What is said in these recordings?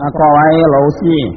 各位老師，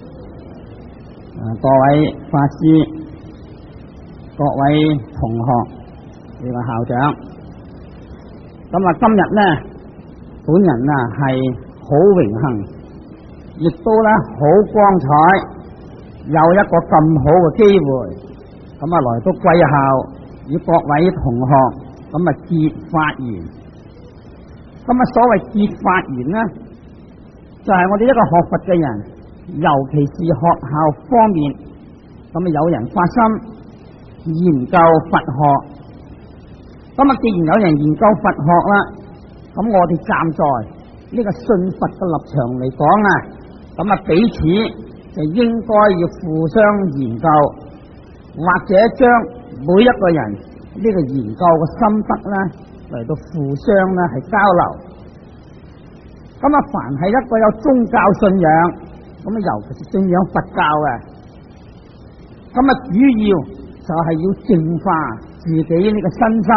各位法師，各位同學，呢個校長，咁今日呢，本人係好榮幸，亦都好光彩，有一個咁好嘅機會，來到貴校與各位同學結法緣。所謂結法緣呢，就係我哋一個學佛嘅人，尤其是學校方面，有人發心研究佛學。既然有人研究佛學啦，我哋站在呢個信佛嘅立場嚟講彼此就應該要互相研究，或者將每一個人呢個研究嘅心得嚟到互相係交流。凡係一個有宗教信仰，尤其是信仰佛教嘅，主要就係要淨化自己呢個身心。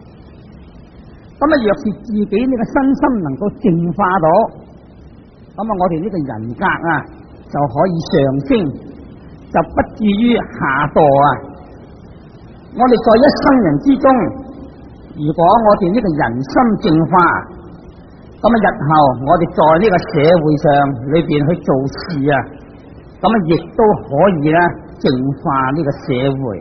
若是自己呢個身心能夠淨化到，我哋呢個人格就可以上升，就不至於下墮。我哋在一生人之中，如果我哋呢個人心淨化，日後我哋在呢個社會上裏邊去做事亦都可以淨化呢個社會。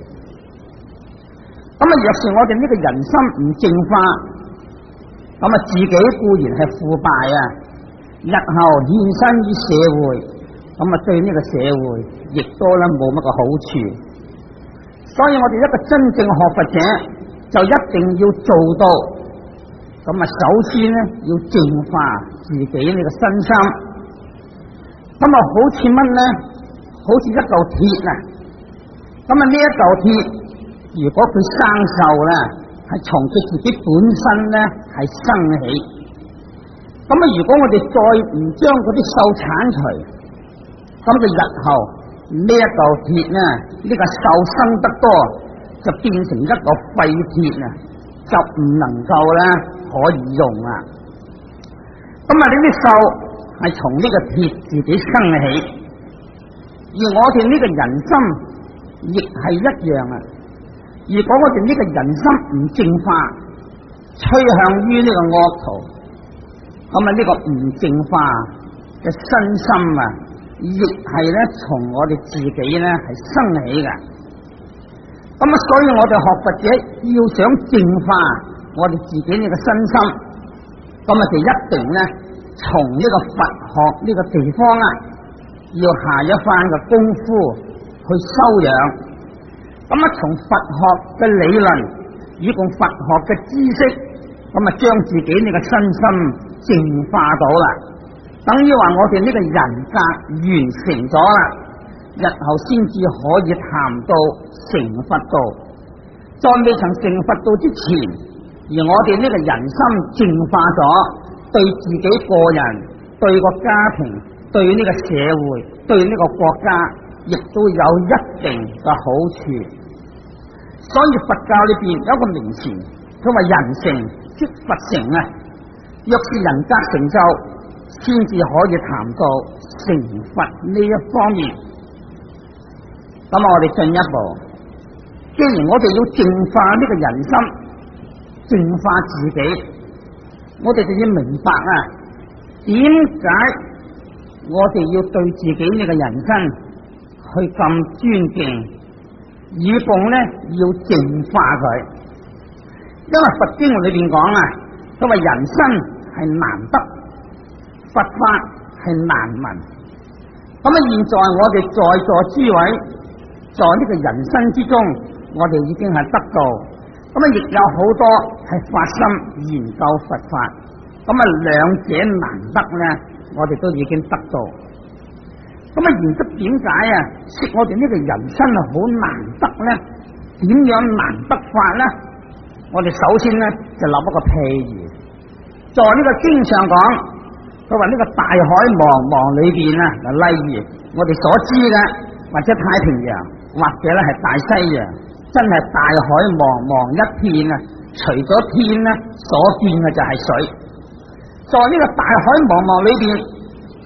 若是我哋呢個人心唔淨化，自己固然係腐敗日後現身於社會，對呢個社會亦都冇乜個好處。所以我哋一個真正學佛者，就一定要做到。首先要淨化自己呢個身心。好似乜呢？好似一嚿鐵呢一嚿鐵，如果佢生鏽係從佢自己本身係生起。如果我哋再唔將嗰啲鏽鏟除，佢日後呢一嚿鐵呢個鏽生得多，就變成一個廢鐵就唔能夠可以用呢啲鏽係從呢個鐵自己生起，而我哋呢個人心亦係一樣。如果我哋呢個人心唔淨化，趨向於呢個惡途，呢個唔淨化嘅身心亦係從我哋自己係生起嘅。所以我哋學佛者要想淨化我哋自己呢個身心，就一定從呢個佛學呢個地方要下一番嘅功夫去修養。從佛學嘅理論以及佛學嘅知識，將自己呢個身心淨化到啦，等於話我哋呢個人格完成咗啦，日後先至可以談到成佛道。在未曾成佛道之前，而我哋呢個人心淨化咗，對自己個人、對個家庭、對呢個社會、對呢個國家，亦都有一定嘅好處。所以佛教裏邊有一個名詞，佢話人成即佛成若是人格成就，先至可以談到成佛呢一方面。我哋進一步，既然我哋要淨化呢個人心，淨化自己，我哋就要明白點解我哋要對自己呢個人生去咁尊敬，以奉要淨化佢。因為佛經裏邊講佢話人生係難得，佛法係難聞。現在我哋在座諸位，在呢個人生之中，我哋已經係得到。亦有好多係發心研究佛法，兩者難得我哋都已經得到。然則點解識我哋呢個人生好難得點樣難得法我哋首先就立一個譬如，在呢個經上講，佢話呢個大海茫茫裏邊例如我哋所知嘅，或者太平洋，或者係大西洋，真係大海茫茫一片除咗天所見嘅就係水。在呢個大海茫茫裏邊，佢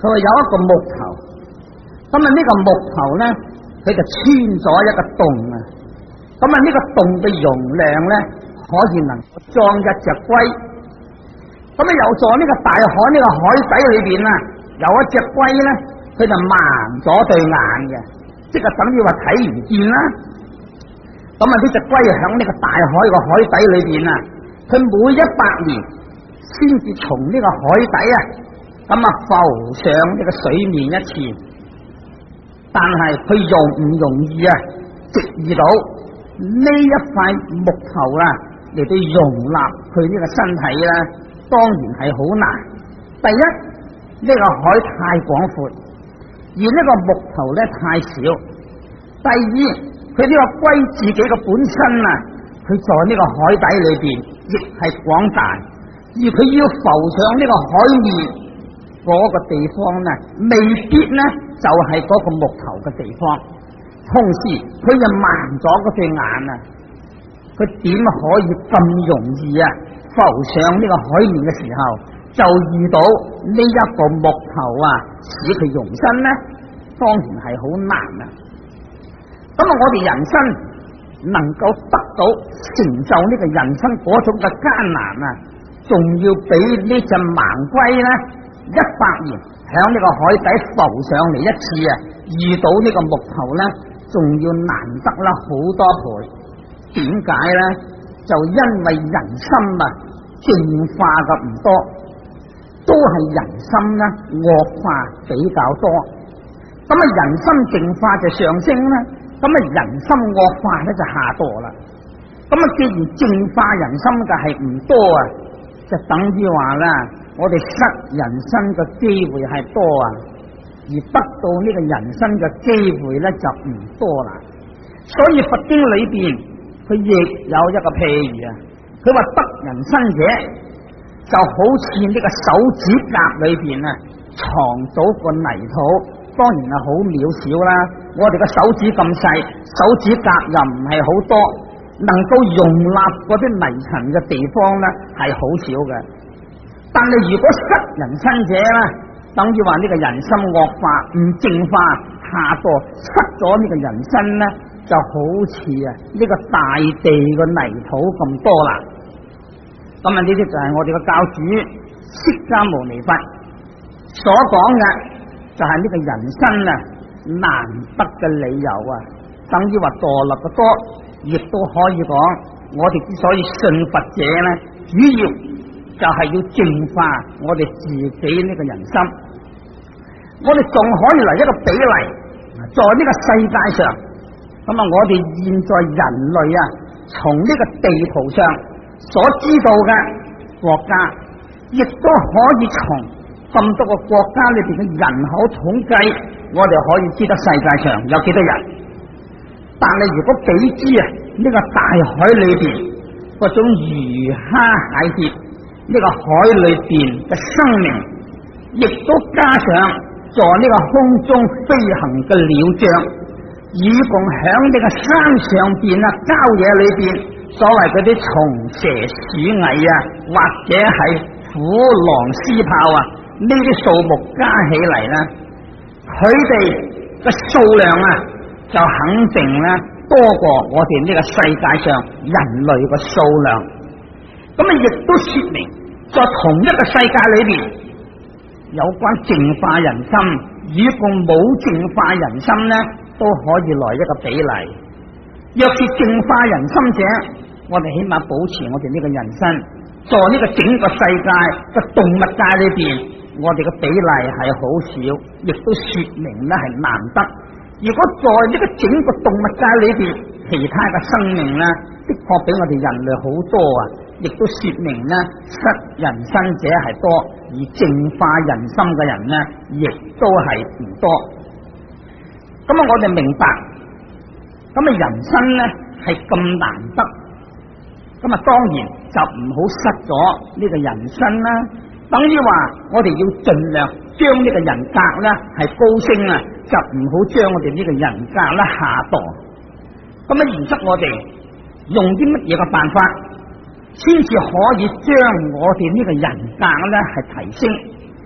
佢話有一個木頭，咁啊呢個木頭咧，佢就穿咗一個洞啊，咁啊呢個洞嘅容量咧，可以能夠裝一隻龜。咁啊又在呢個大海呢個海底裏邊啊，有一隻龜咧，佢就盲咗對眼嘅，即係等於話睇唔見啦。咁啊呢隻龜響呢個大海個海底裏邊啊，佢每100年先至從呢個海底啊，咁啊浮上呢個水面一次。但係佢容唔容易啊，直遇到呢一塊木頭啊嚟到容納佢呢個身體咧，當然係好難。第一，呢個海太廣闊，而呢個木頭咧太少。第二，佢呢個龜自己嘅本身啊，佢在呢個海底裏邊亦係廣大，而佢要浮上呢個海面嗰個地方呢，未必呢就係嗰個木頭嘅地方。同時佢又盲咗嗰對眼啊，佢點可以咁容易啊浮上呢個海面嘅時候就遇到呢一個木頭啊使佢容身呢？當然係好難啊。咁啊，我哋人生能夠得到成就呢個人生嗰種嘅艱難啊，仲要比呢隻盲龜呢100年響呢個海底浮上嚟一次啊，遇到呢個木頭呢，仲要難得啦好多倍。點解呢？就因為人心啊淨化嘅唔多，都係人心呢惡化比較多。咁啊，人心淨化就上升啦，咁啊人心惡化咧就下墮啦。咁啊，既然淨化人心嘅係唔多啊，就等於話啦，我哋失人生嘅機會係多啊，而得到呢個人生嘅機會咧就唔多啦。所以佛經裏邊佢亦有一個譬喻啊，佢話得人生者就好似呢個手指甲裏邊啊藏到個泥土，當然係好渺小啦。我哋個手指咁細，手指甲又唔係好多，能夠容納嗰啲泥塵嘅地方呢係好少嘅。但係如果失人生者啦，等於話呢個人心惡化唔淨化下墮，失咗呢個人生呢，就好似啊呢個大地嘅泥土咁多啦。咁啊呢啲就係我哋嘅教主釋迦牟尼佛所講嘅，就係呢個人生啊難得嘅理由啊。等於話墮落嘅多，亦都可以講我哋之所以信佛者呢，主要就係要淨化我哋自己呢個人心。我哋仲可以嚟一個比例，在呢個世界上，咁啊我哋現在人類啊從呢個地圖上所知道嘅國家，亦都可以從咁多個國家裏邊嘅人口統計，我哋可以知得世界上有幾多人。但係如果比之啊呢個大海裏邊嗰種魚蝦蟹蟹，呢個海裏邊嘅生命，亦都加上在呢個空中飛行嘅鳥將，以共響呢個山上邊啊郊野裏邊所謂嗰啲蟲蛇鼠蟻啊，或者係虎狼獅豹啊，呢啲數目加起嚟咧，佢哋嘅數量啊就肯定咧多過我哋呢個世界上人類嘅數量。咁啊，亦都說明在同一個世界裏邊，有關淨化人心與共冇淨化人心呢，都可以來一個比例。若是淨化人心者，我哋起碼保持我哋呢個人生，在呢個整個世界嘅動物界裏邊，我哋嘅比例係好少，亦都說明呢係難得。如果在呢個整個動物界裏邊，其他嘅生命呢，的確比我哋人類好多啊，亦都說明呢失人生者係多，而淨化人心嘅人呢，亦都係唔多。咁啊，我哋明白，咁啊人生呢係咁難得，咁啊當然就唔好失咗呢個人生啦。等於話我哋要盡量將呢個人格呢係高升啊，就唔好將我哋呢個人格呢下墮。咁啊，然之後我哋用啲乜嘢嘅辦法，先至可以將我哋呢個人格呢係提升，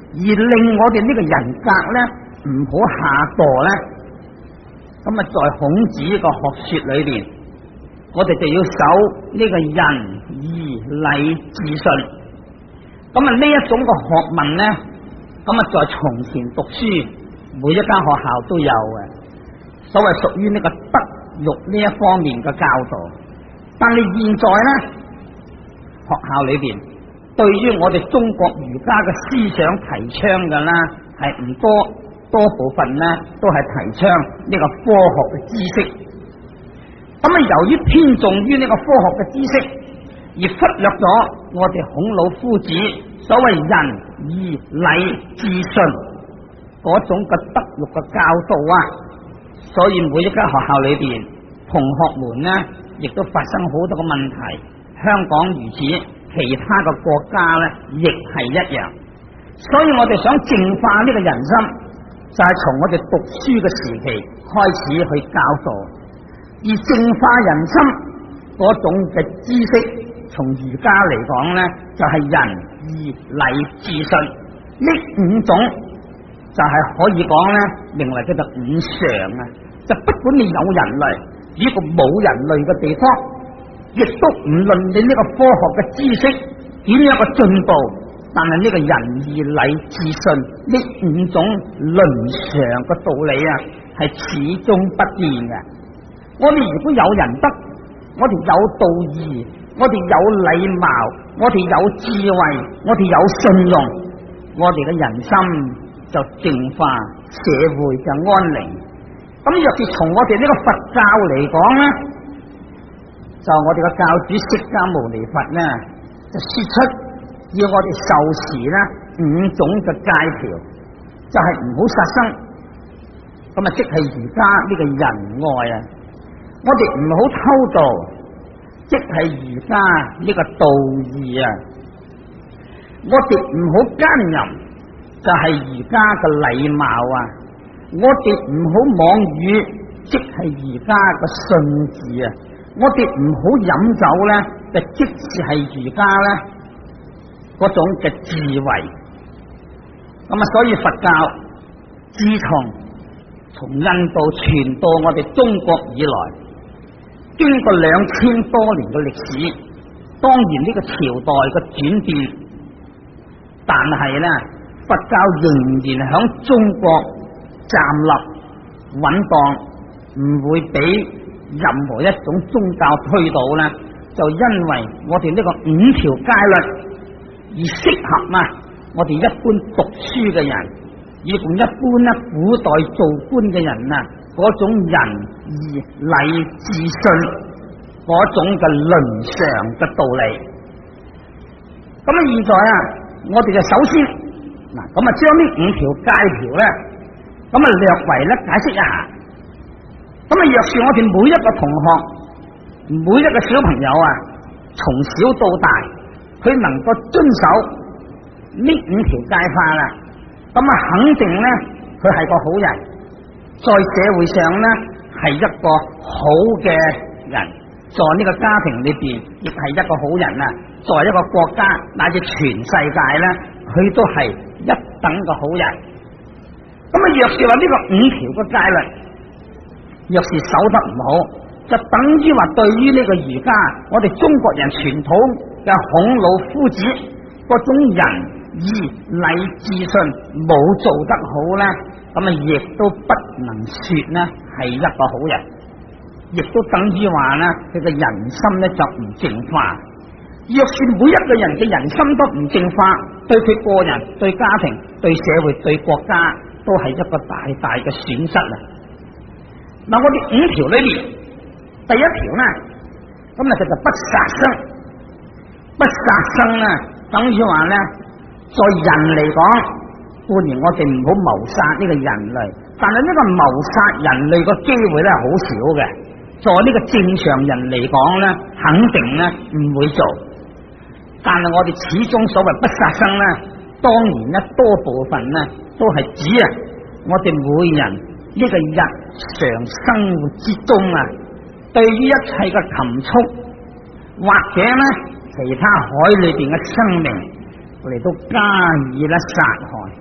而令我哋呢個人格咧唔好下墮咧，咁啊在孔子個學說裏邊，我哋就要守呢個仁義禮智信。咁啊呢一種個學問咧，咁啊在從前讀書每一間學校都有嘅，所謂屬於呢個德育呢一方面嘅教導。但係現在咧，學校裏邊對於我哋中國儒家嘅思想提倡嘅啦，係唔多部分咧都係提倡呢個科學嘅知識。咁啊，由於偏重於呢個科學嘅知識，而忽略咗我哋孔老夫子所謂仁義禮智信嗰種嘅德育嘅教導啊，所以每一間學校裏邊，同學們呢亦都發生好多嘅問題。香港如此，其他嘅國家呢亦係一樣。所以我哋想淨化呢個人心，就係從我哋讀書嘅時期開始去教導。而淨化人心嗰種嘅知識，從儒家嚟講呢，就係仁義禮智信呢五種，就係可以講呢，名為叫做五常啊。就不管你有人類，只要冇人類嘅地方，亦都唔論你呢個科學嘅知識點樣嘅進步，但係呢個仁義禮智信呢五種倫常嘅道理啊，係始終不變嘅。我哋如果有仁德，我哋有道義，我哋有禮貌，我哋有智慧，我哋有信用，我哋嘅人心就淨化，社會就安寧。咁若是從我哋呢個佛教嚟講咧，就我哋嘅教主釋迦牟尼佛咧，就說出要我哋受持咧五種嘅戒條，就係唔好殺生。咁啊，即係而家呢個仁愛啊，我哋唔好偷盜，即係而家呢個道義啊，我哋唔好奸淫，就係而家嘅禮貌啊。我哋唔好妄語，即係而家嘅信字啊！我哋唔好飲酒咧，就即是係而家咧嗰種嘅智慧。咁啊，所以佛教自從印度傳到我哋中國以來，經過2000多年嘅歷史，當然呢個朝代嘅轉變，但係咧佛教仍然響中國站立穩當，唔會俾任何一種宗教推倒咧，就因為我哋呢個五條戒律而適合啊我哋一般讀書嘅人，以及一般咧古代做官嘅人啊，嗰種仁義禮智信嗰種嘅倫常嘅道理。咁啊，現在啊，我哋就首先嗱，咁啊將呢五條戒條咧，咁啊略為咧解釋一下。咁啊，若是我哋每一個同學，每一個小朋友啊，從小到大，佢能夠遵守呢五條戒法啦，咁啊肯定咧佢係個好人，在社會上咧係一個好嘅人，在呢個家庭裏邊亦係一個好人啊，在一個國家乃至全世界咧，佢都係一等嘅好人。咁啊，若是話呢個五條嘅戒律，若是守得唔好，就等於話對於呢個儒家，我哋中國人傳統嘅孔老夫子嗰種仁義禮智信冇做得好咧，咁啊亦都不能說咧係一個好人，亦都等於話咧佢嘅人心咧就唔淨化。若是每一個人嘅人心都唔淨化，對佢個人、對家庭、對社會、對國家都係一個大大嘅損失啊！嗱，我哋五條裏邊第一條咧，咁啊就不殺生。不殺生咧，等於話咧，在人嚟講，固然我哋唔好謀殺呢個人類，但係呢個謀殺人類嘅機會咧好少嘅。在呢個正常人嚟講咧，肯定咧唔會做。但係我哋始終所謂不殺生咧，當然咧多部分咧都係指啊，我哋每人呢個日常生活之中啊，對於一切嘅禽畜或者咧其他海裏邊嘅生命嚟到加以咧殺害。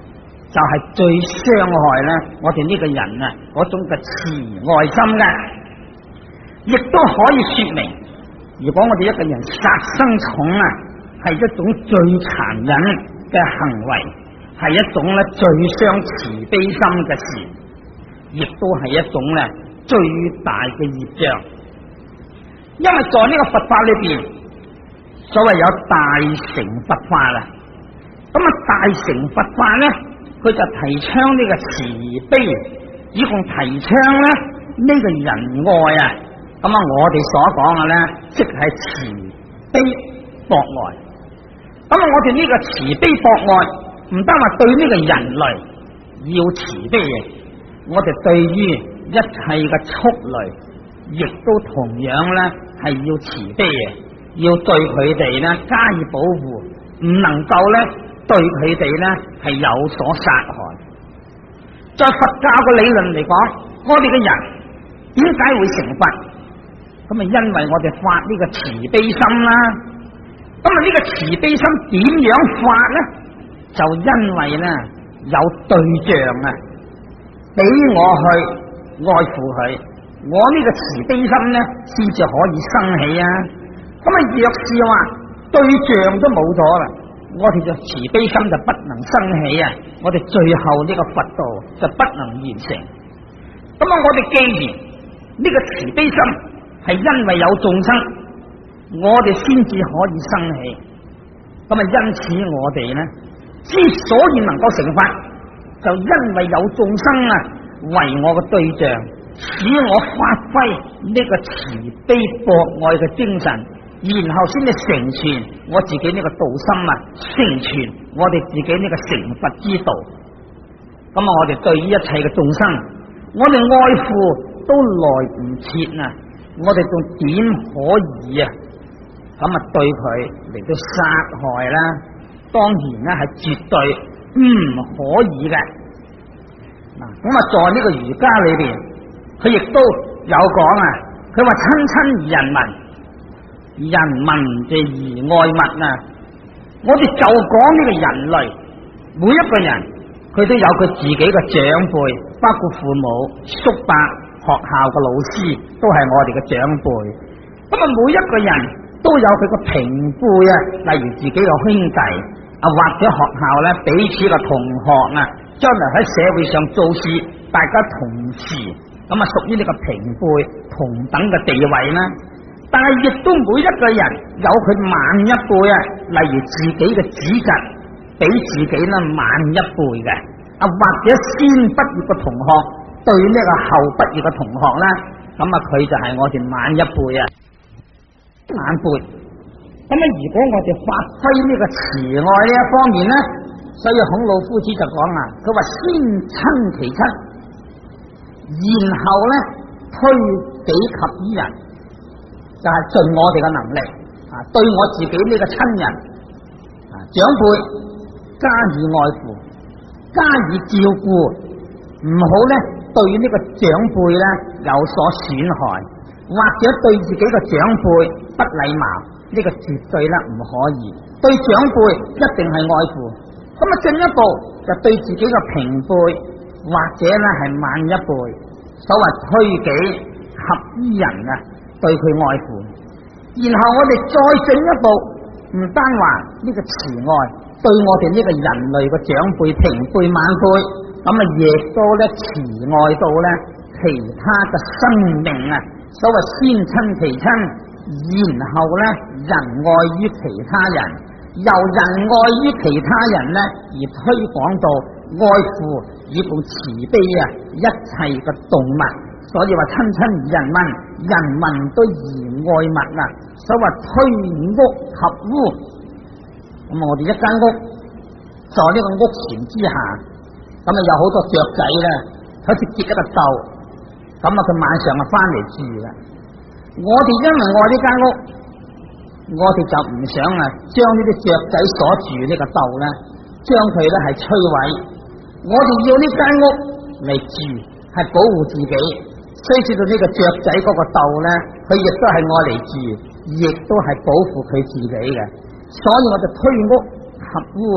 就係最傷害咧我哋呢個人啊嗰種嘅慈愛心嘅，亦都可以說明，如果我哋一個人殺生重啊，係一種最殘忍嘅行為，係一種咧最傷慈悲心嘅事，亦都係一種咧最大嘅業障。因為在呢個佛法裏邊，所謂有大乘佛法啦，咁啊大乘佛法咧，佢就提倡呢個慈悲，以共提倡咧呢個仁愛啊。咁啊，我哋所講嘅咧，即係慈悲博愛。咁啊，我哋呢個慈悲博愛，唔單話對呢個人類要慈悲嘅，我哋對於一切嘅畜類，亦都同樣咧係要慈悲嘅，要對佢哋咧加以保護，唔能夠咧對佢哋咧係有所殺害。在佛教嘅理論嚟講，我哋嘅人點解會成佛？咁啊，因為我哋發呢個慈悲心啦。咁啊，呢個慈悲心點樣發呢？就因為呢有對象啊，俾我去愛護佢，我呢個慈悲心呢先至可以生起啊。咁啊，若是話對象都冇咗啦，我哋嘅慈悲心就不能生起啊。我哋最後呢個佛道就不能完成。咁啊，我哋既然呢個慈悲心係因為有眾生，我哋先至可以生起。咁啊，因此我哋呢之所以能夠成佛，就因為有眾生啊為我嘅對象，使我發揮呢個慈悲博愛嘅精神，然後先至成全我自己呢個道心啊，成全我哋自己呢個成佛之道。咁啊，我哋對於一切嘅眾生，我哋愛護都來唔切啊！我哋仲點可以啊？咁啊，對佢嚟到殺害啦？當然咧係絕對唔可以嘅。嗱，咁啊，在呢個儒家裏邊，佢亦都有講啊。佢話親親而人民，人民就而愛物啊。我哋就講呢個人類，每一個人佢都有佢自己嘅長輩，包括父母、叔伯。學校嘅老師都係我哋嘅長輩，咁啊每一個人都有佢個平輩啊，例如自己嘅兄弟啊，或者學校咧彼此嘅同學啊，將來喺社會上做事，大家同時咁啊，屬於呢個平輩同等嘅地位啦。但係亦都每一個人有佢晚一輩啊，例如自己嘅子侄比自己咧晚一輩嘅啊，或者先畢業嘅同學。對呢個後畢業嘅同學咧，咁啊佢就係我哋晚一輩啊，晚輩。咁啊，如果我哋發揮呢個慈愛呢一方面咧，所以孔老夫子就講啊，佢話先親其親，然後咧推己及於人，就係盡我哋嘅能力啊，對我自己呢個親人啊長輩加以愛護，加以照顧，唔好咧。對於呢個長輩咧有所損害，或者對自己嘅長輩不禮貌，呢個絕對咧唔可以。對長輩一定係愛護，咁啊進一步就對自己嘅平輩或者咧係晚一輩，所謂推己及於人啊，對佢愛護。然後我哋再進一步，唔單話呢個慈愛，對我哋呢個人類嘅長輩、平輩、晚輩。咁啊，亦都咧慈愛到咧其他嘅生命啊，所謂先親其親，然後咧仁愛於其他人，由仁愛於其他人咧而推廣到愛護以部慈悲啊一切嘅動物。所以話親親而人民，人民都而愛物啊。所謂推屋及烏，咁我哋一間屋在呢個屋檐之下。咁啊，有好多雀仔咧，好似結一個竇，咁啊，佢晚上啊翻嚟住啦。我哋因為愛呢間屋，我哋就唔想啊，將呢啲雀仔所住呢個竇咧，將佢咧係摧毀。我哋要呢間屋嚟住，係保護自己。雖知道呢個雀仔嗰個竇咧，佢亦都係愛嚟住，亦都係保護佢自己嘅。所以我就推屋及烏啊。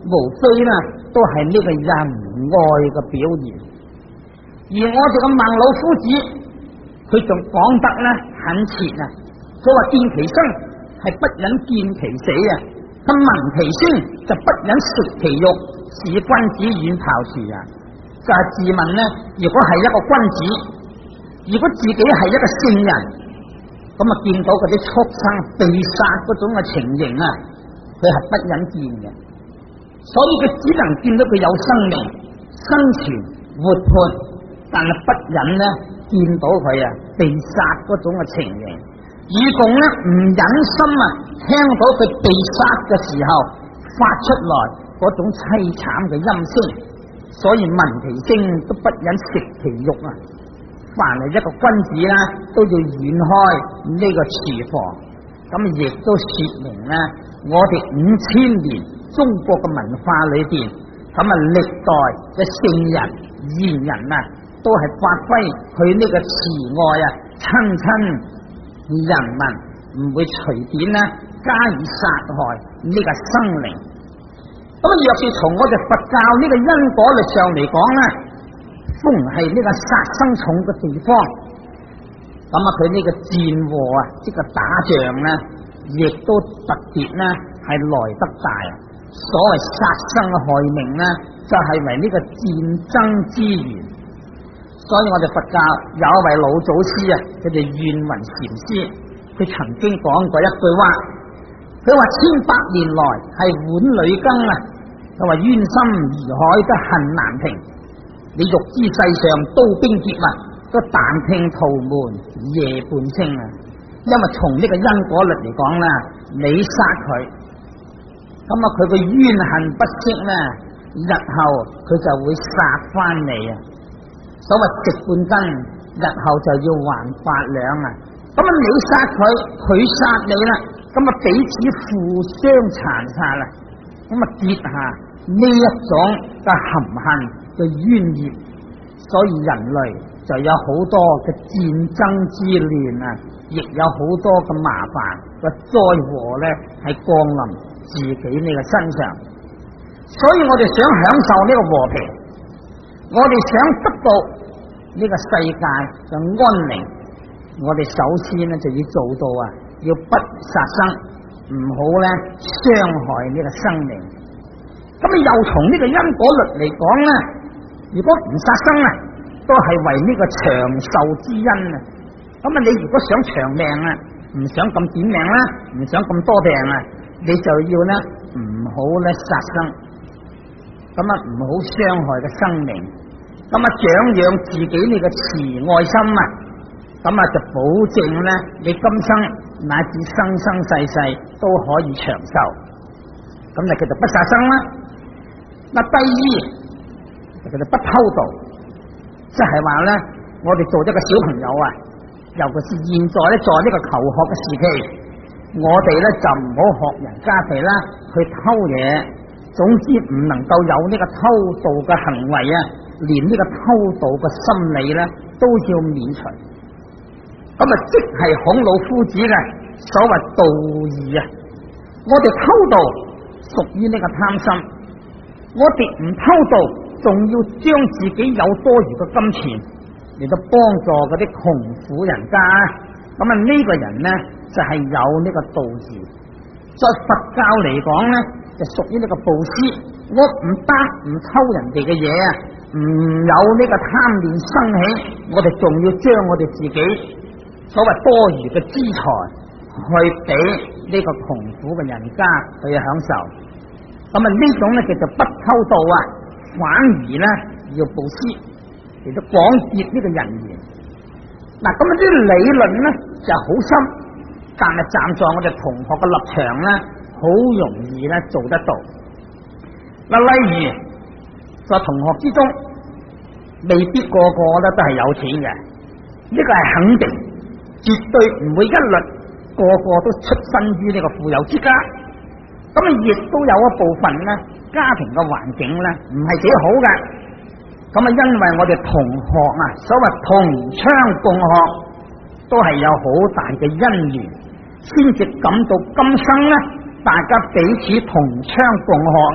無非呢都係呢個仁愛嘅表現。而我哋嘅孟老夫子，佢仲講得呢很切啊，佢話見其生係不忍見其死啊，佢聞其聲就不忍食其肉，是君子遠庖廚啊。就係自問呢，如果係一個君子，如果自己係一個聖人，咁啊見到嗰啲畜生被殺嗰種嘅情形啊，佢係不忍見嘅，所以佢只能見到佢有生命、生存、活潑，但係不忍呢見到佢啊被殺嗰種嘅情形，以共呢唔忍心啊聽到佢被殺嘅時候發出來嗰種凄慘嘅音聲，所以聞其聲都不忍食其肉啊。凡係一個君子啦，都要遠開呢個廚房。咁亦都說明咧，我哋5000年中國嘅文化裏邊，咁啊歷代嘅聖人賢人啊，都係發揮佢呢個慈愛啊，親人民，唔會隨便咧加以殺害呢個生靈。咁若是從我哋佛教呢個因果律上嚟講咧，逢係呢個殺生重嘅地方，咁啊佢呢個戰禍啊，即係打仗咧，亦都特別咧係來得大。所謂殺生害命咧，就係為呢個戰爭之源。所以我哋佛教有一位老祖師啊，佢哋願雲禪師，佢曾經講過一句話，佢話1800年來係碗裏羹啊，佢話冤心如海都恨難平。你欲知世上刀兵劫物，都但聽屠門夜半聲啊！因為從呢個因果律嚟講啦，你殺佢，咁啊佢嘅冤恨不息咧，日後佢就會殺翻你啊！所謂值半斤，日後就要還8兩啊！咁啊你殺佢，佢殺你啦，咁啊彼此互相殘殺啦，咁啊結下呢一種嘅含恨嘅冤孽，所以人類就有好多嘅戰爭之亂啊，亦有好多嘅麻煩嘅災禍咧，係降臨自己呢個身上。所以我哋想享受呢個和平，我哋想得到呢個世界嘅安寧，我哋首先咧就要做到啊，要不殺生，唔好咧傷害呢個生命。咁又從呢個因果律嚟講咧，如果唔殺生啊，都係為呢個長壽之因啊。咁啊，你如果想長命啊，唔想咁短命啦，唔想咁多病啊，你就要咧唔好咧殺生，咁啊唔好傷害嘅生命，咁啊長養自己呢個慈愛心啊，咁啊就保證咧你今生乃至生生世世都可以長壽，咁就叫做不殺生啦。嗱，第二就叫做不偷盜，即係話咧，我哋做一個小朋友啊，尤其是現在咧，在呢個求學嘅時期，我哋咧就唔好學人家哋啦，去偷嘢。總之唔能夠有呢個偷盜嘅行為啊，連呢個偷盜嘅心理咧都要免除。咁啊，即係孔老夫子嘅所謂盜義啊。我哋偷盜屬於呢個貪心，我哋唔偷盜，仲要將自己有多餘嘅金錢嚟到幫助嗰啲窮苦人家，咁啊呢個人呢就係有呢個盜義。在佛教嚟講呢，就屬於呢個布施。我唔單唔偷人哋嘅嘢啊，唔有呢個貪念生起，我哋仲要將我哋自己所謂多餘嘅資財去俾呢個窮苦嘅人家去享受。咁啊呢種呢叫做不偷盜啊，反而呢要布施，亦都廣結呢個人緣。嗱，咁啊啲理論呢就好深，但係站在我哋同學嘅立場呢，好容易呢做得到。嗱，例如在同學之中，未必個個咧都係有錢嘅，呢個係肯定，絕對唔會一律個個都出身於呢個富有之家。咁啊，亦都有一部分咧，家庭嘅環境咧唔係幾好嘅。咁啊，因為我哋同學啊，所謂同窗共學，都係有好大嘅因緣，先至感到今生咧，大家彼此同窗共學啊，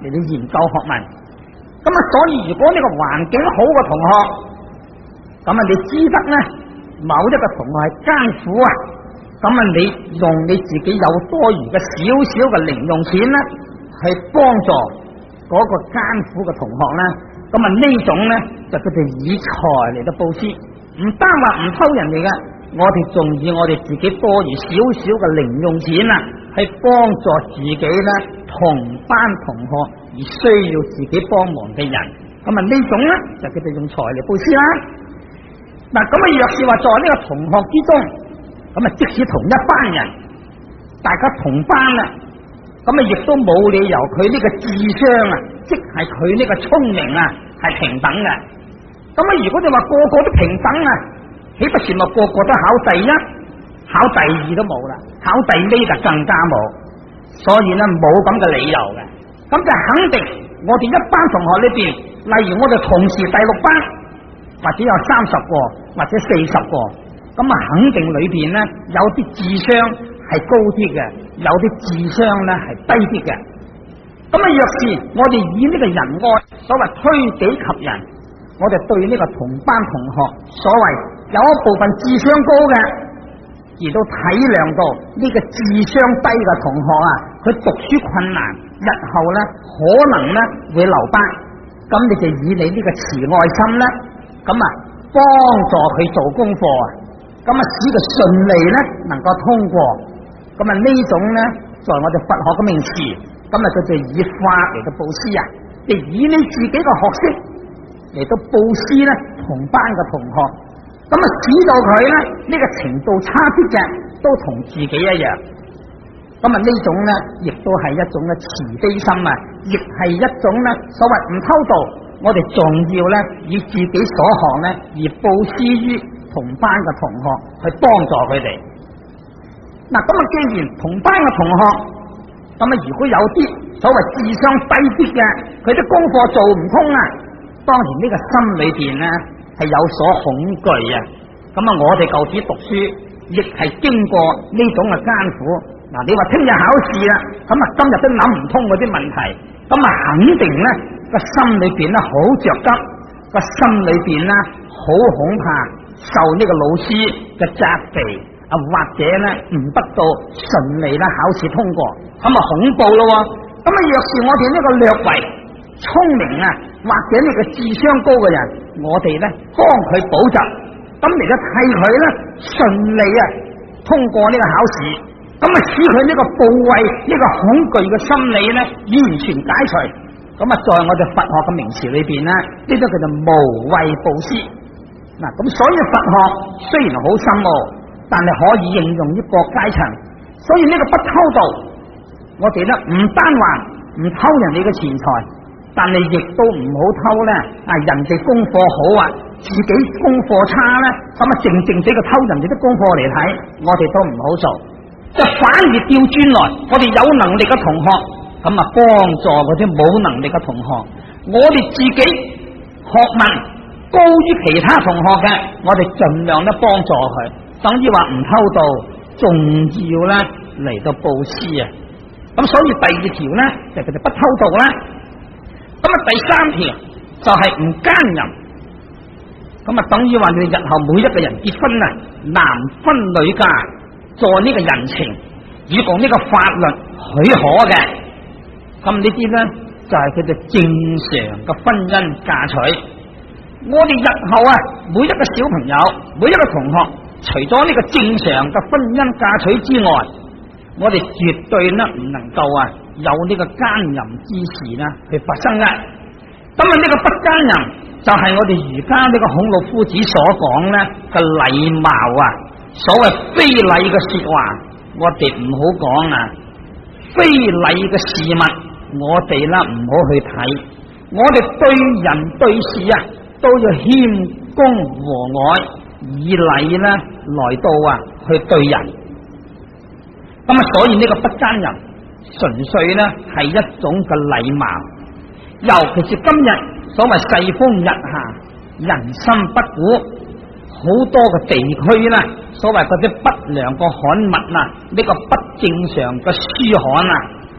嚟到研究學問。咁啊，所以如果呢個環境好嘅同學，咁啊，你知得呢某一個同學係艱苦啊，咁啊，你用你自己有多餘嘅少少嘅零用錢呢，去幫助嗰個艱苦嘅同學呢，咁啊，呢種呢就叫做以財嚟到布施，唔單話唔偷人哋嘅，我哋仲以我哋自己多餘少少嘅零用錢啊，去幫助自己呢同班同學而需要自己幫忙嘅人，咁啊，呢種呢就叫做用財嚟布施啦。嗱，咁啊，若是話在呢個同學之中，咁啊，即使同一班人，大家同班啦，咁啊，亦都冇理由佢呢個智商啊，即係佢呢個聰明啊，係平等嘅。咁啊，如果你話個個都平等啊，豈不是咪個個都考第一、考第二都冇啦，考第尾就更加冇。所以呢，冇咁嘅理由嘅。咁就肯定我哋一班同學裏邊，例如我哋同時第6班，或者有30個或者40個，咁啊，肯定裏邊呢，有啲智商係高啲嘅，有啲智商呢係低啲嘅。咁啊，若是我哋以呢個仁愛，所謂推己及人，我哋對呢個同班同學，所謂有一部分智商高嘅，而都體諒到呢個智商低嘅同學啊，佢讀書困難，日後呢可能呢會留班，咁你就以你呢個慈愛心呢，咁啊幫助佢做功課啊，咁啊使佢順利呢能夠通過，咁啊呢種呢，在我哋佛學嘅名詞，咁啊佢就以法嚟到布施啊，就以你自己嘅學識嚟到布施呢同班嘅同學，咁啊使到佢呢個程度差啲嘅都同自己一樣，咁啊呢種呢亦都係一種嘅慈悲心啊，亦係一種呢所謂唔偷盜，我哋仲要呢以自己所學呢而布施於同班嘅同學去幫助佢哋。嗱，咁啊既然同班嘅同學，咁啊如果有啲所謂智商低啲嘅，佢啲功課做唔通啊，當然呢個心裏邊呢係有所恐懼啊。咁啊我哋舊時讀書亦係經過呢種嘅艱苦。嗱，你話聽日考試啦，咁啊今日都諗唔通嗰啲問題，咁啊肯定呢個心裏邊呢好着急，個心裏邊呢好恐怕受呢個老師嘅責備啊，或者呢唔得到順利啦考試通過，咁啊恐怖咯。咁啊若是我哋呢個略為聰明啊，或者呢個智商高嘅人，我哋呢幫佢補習，咁嚟到替佢呢順利啊通過呢個考試，咁啊使佢呢個怖畏呢個恐懼嘅心理呢完全解除。咁啊在我哋佛學嘅名詞裏邊呢，呢種叫做無畏布施。嗱，咁所以佛學雖然好深奧，但係可以應用於各階層。所以呢個不偷盜，我哋呢唔單話唔偷人哋嘅錢財，但係亦都唔好偷呢啊人哋功課好啊，自己功課差呢，咁啊靜靜地個偷人哋啲功課嚟睇，我哋都唔好做。就反而調轉來，我哋有能力嘅同學，咁啊幫助嗰啲冇能力嘅同學，我哋自己學問高於其他同學嘅，我哋盡量咧幫助佢，等於話唔偷盜，仲要咧嚟到布施啊。咁所以第2條咧就佢哋不偷盜啦。咁啊第3條就係唔奸淫。咁啊等於話你哋日後每一個人結婚啊，男婚女嫁，做呢個人情，以共呢個法律許可嘅，咁呢啲咧就係佢哋正常嘅婚姻嫁娶。我哋日後啊，每一個小朋友，每一個同學，除咗呢個正常嘅婚姻嫁娶之外，我哋絕對呢唔能夠啊有呢個奸淫之事呢去發生嘅。咁啊呢個不奸淫就係我哋儒家呢個孔老夫子所講呢嘅禮貌啊，所謂非禮嘅說話，我哋唔好講啊，非禮嘅事物我哋啦唔好去睇，我哋對人對事啊都要謙恭和藹，以禮咧來到啊去對人。咁啊，所以呢個不奸淫純粹咧係一種嘅禮貌，尤其是今日所謂世風日下，人心不古，好多嘅地區啦，所謂嗰啲不良嘅刊物啊，呢個不正常嘅書刊啊，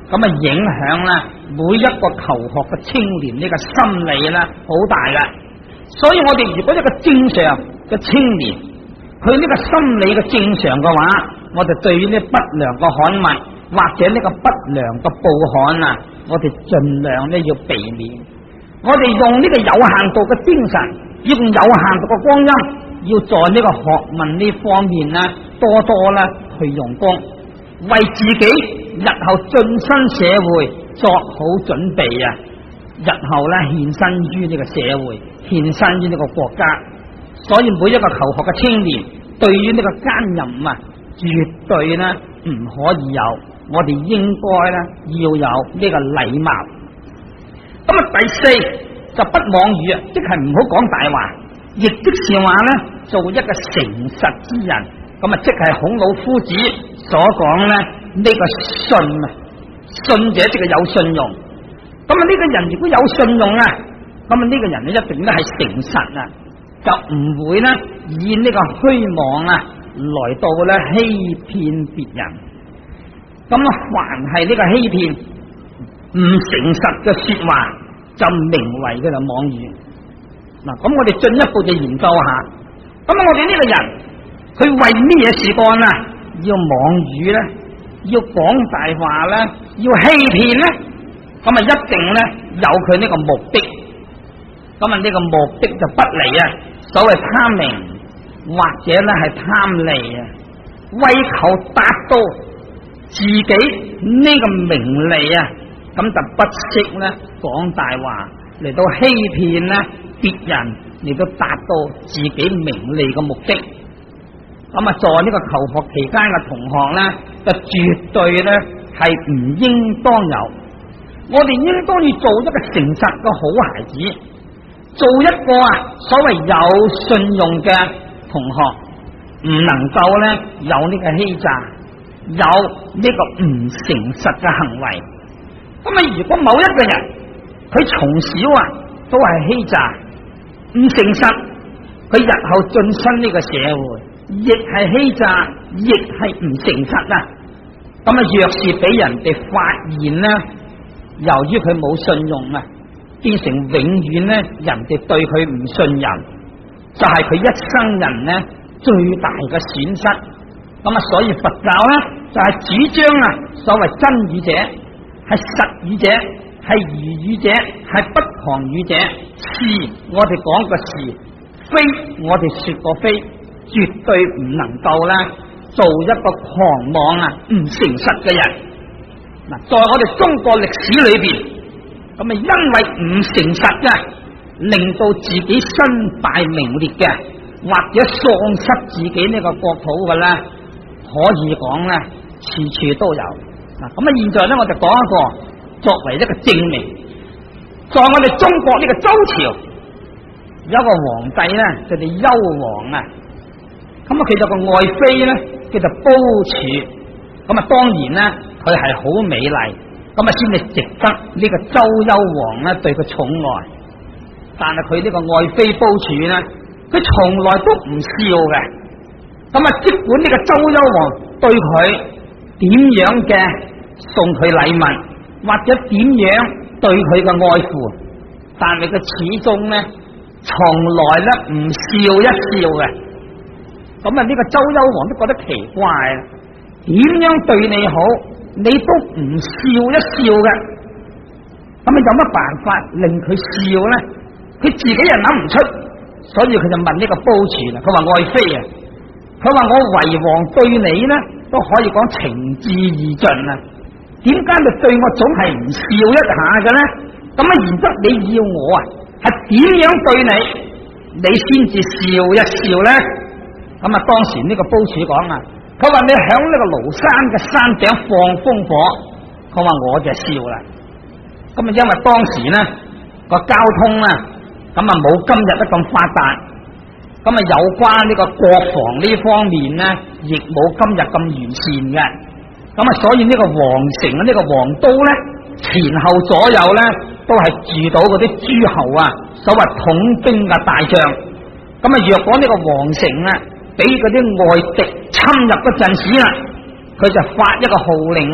咁啊影響啦每一個求學嘅青年呢個心理啦好大嘅。所以我哋如果一個正常嘅青年，佢呢個心理嘅正常嘅話，我哋對於呢不良嘅刊物或者呢個不良嘅報刊啊，我哋盡量呢要避免。我哋用呢個有限度嘅精神，用有限度嘅光陰，要在呢個學問呢方面呢多多啦去用功，為自己日後晉身社會作好準備啊！日後呢獻身於呢個社會，獻身於呢個國家。所以每一個求學嘅青年，對於呢個奸淫啊，絕對呢唔可以有，我哋應該呢要有呢個禮貌。咁啊，第四就不妄語啊，即係唔好講大話，亦即是話呢，做一個誠實之人。咁啊，即係孔老夫子所講呢，呢個信啊，信者即係有信用。咁啊，呢個人如果有信用啊，咁啊呢個人呢一定咧係誠實啊，就唔會呢以呢個虛妄啊來到咧欺騙別人。咁啊，凡係呢個欺騙唔誠實嘅說話，就名為佢就妄語。嗱，咁我哋進一步就研究下，咁啊，我哋呢個人佢為咩嘢事幹啊？要妄語咧，要講大話咧，要欺騙咧，咁啊一定咧有佢呢個目的。咁啊呢個目的就不離啊，所謂貪名或者咧係貪利啊，為求達到自己呢個名利啊，咁就不惜咧講大話嚟到欺騙咧別人，嚟到達到自己名利嘅目的。咁啊，在呢個求學期間嘅同學咧，就絕對咧係唔應當有。我哋應當要做一個誠實嘅好孩子，做一個所謂有信用嘅同學，唔能夠咧有呢個欺詐，有呢個唔誠實嘅行為。咁啊，如果某一個人佢從小都係欺詐唔誠實，佢日後晉身呢個社會亦係欺詐，亦係唔誠實啊！咁啊，若是俾人哋發現咧，由於佢冇信用啊，變成永遠咧人哋對佢唔信任，就係佢一生人咧最大嘅損失。咁啊，所以佛教咧就係主張所謂真語者係實語者，係如語者，係不誑語者。是我哋講個是，非我哋說個非，絕對唔能夠咧做一個狂妄唔誠實嘅人。嗱，在我哋中國歷史裏邊，咁啊因為唔誠實令到自己身敗名裂嘅，或者喪失自己呢個國土嘅咧，可以講咧處處都有。嗱，咁啊現在咧我就講一個作為一個證明，在我哋中國呢個周朝有一個皇帝咧，叫做幽王啊。咁啊，佢有個愛妃咧，叫做褒姒。咁啊，當然咧，佢係好美麗，咁啊，先至值得呢個周幽王咧對佢寵愛。但係佢呢個愛妃褒姒咧，佢從來都唔笑嘅。咁啊，即管呢個周幽王對佢點樣嘅送佢禮物，或者點樣對佢嘅愛護，但係佢始終咧，從來咧唔笑一笑嘅。咁啊，呢個周幽王都覺得奇怪啊！點樣對你好，你都唔笑一笑嘅？咁啊，有乜辦法令佢笑咧？佢自己又諗唔出，所以佢就問呢個褒姒啦。佢話愛妃啊，佢話我為王對你咧，都可以講情至義盡啊！點解你對我總係唔笑一下嘅咧？咁啊，然之後你要我係點樣對你，你先至笑一笑咧？咁啊，當時呢個褒姒講佢話你響呢個廬山嘅山頂放風火，佢話我就笑啦。咁啊，因為當時咧個交通咁啊冇今日得咁發達，咁啊有關呢個國防呢方面咧，亦冇今日咁完善嘅。咁啊，所以呢個皇城呢個皇都咧，前後左右咧都係住到嗰啲諸侯所謂統兵嘅大將。咁啊，若果呢個皇城俾嗰啲外敵侵入嗰陣時佢就發一個號令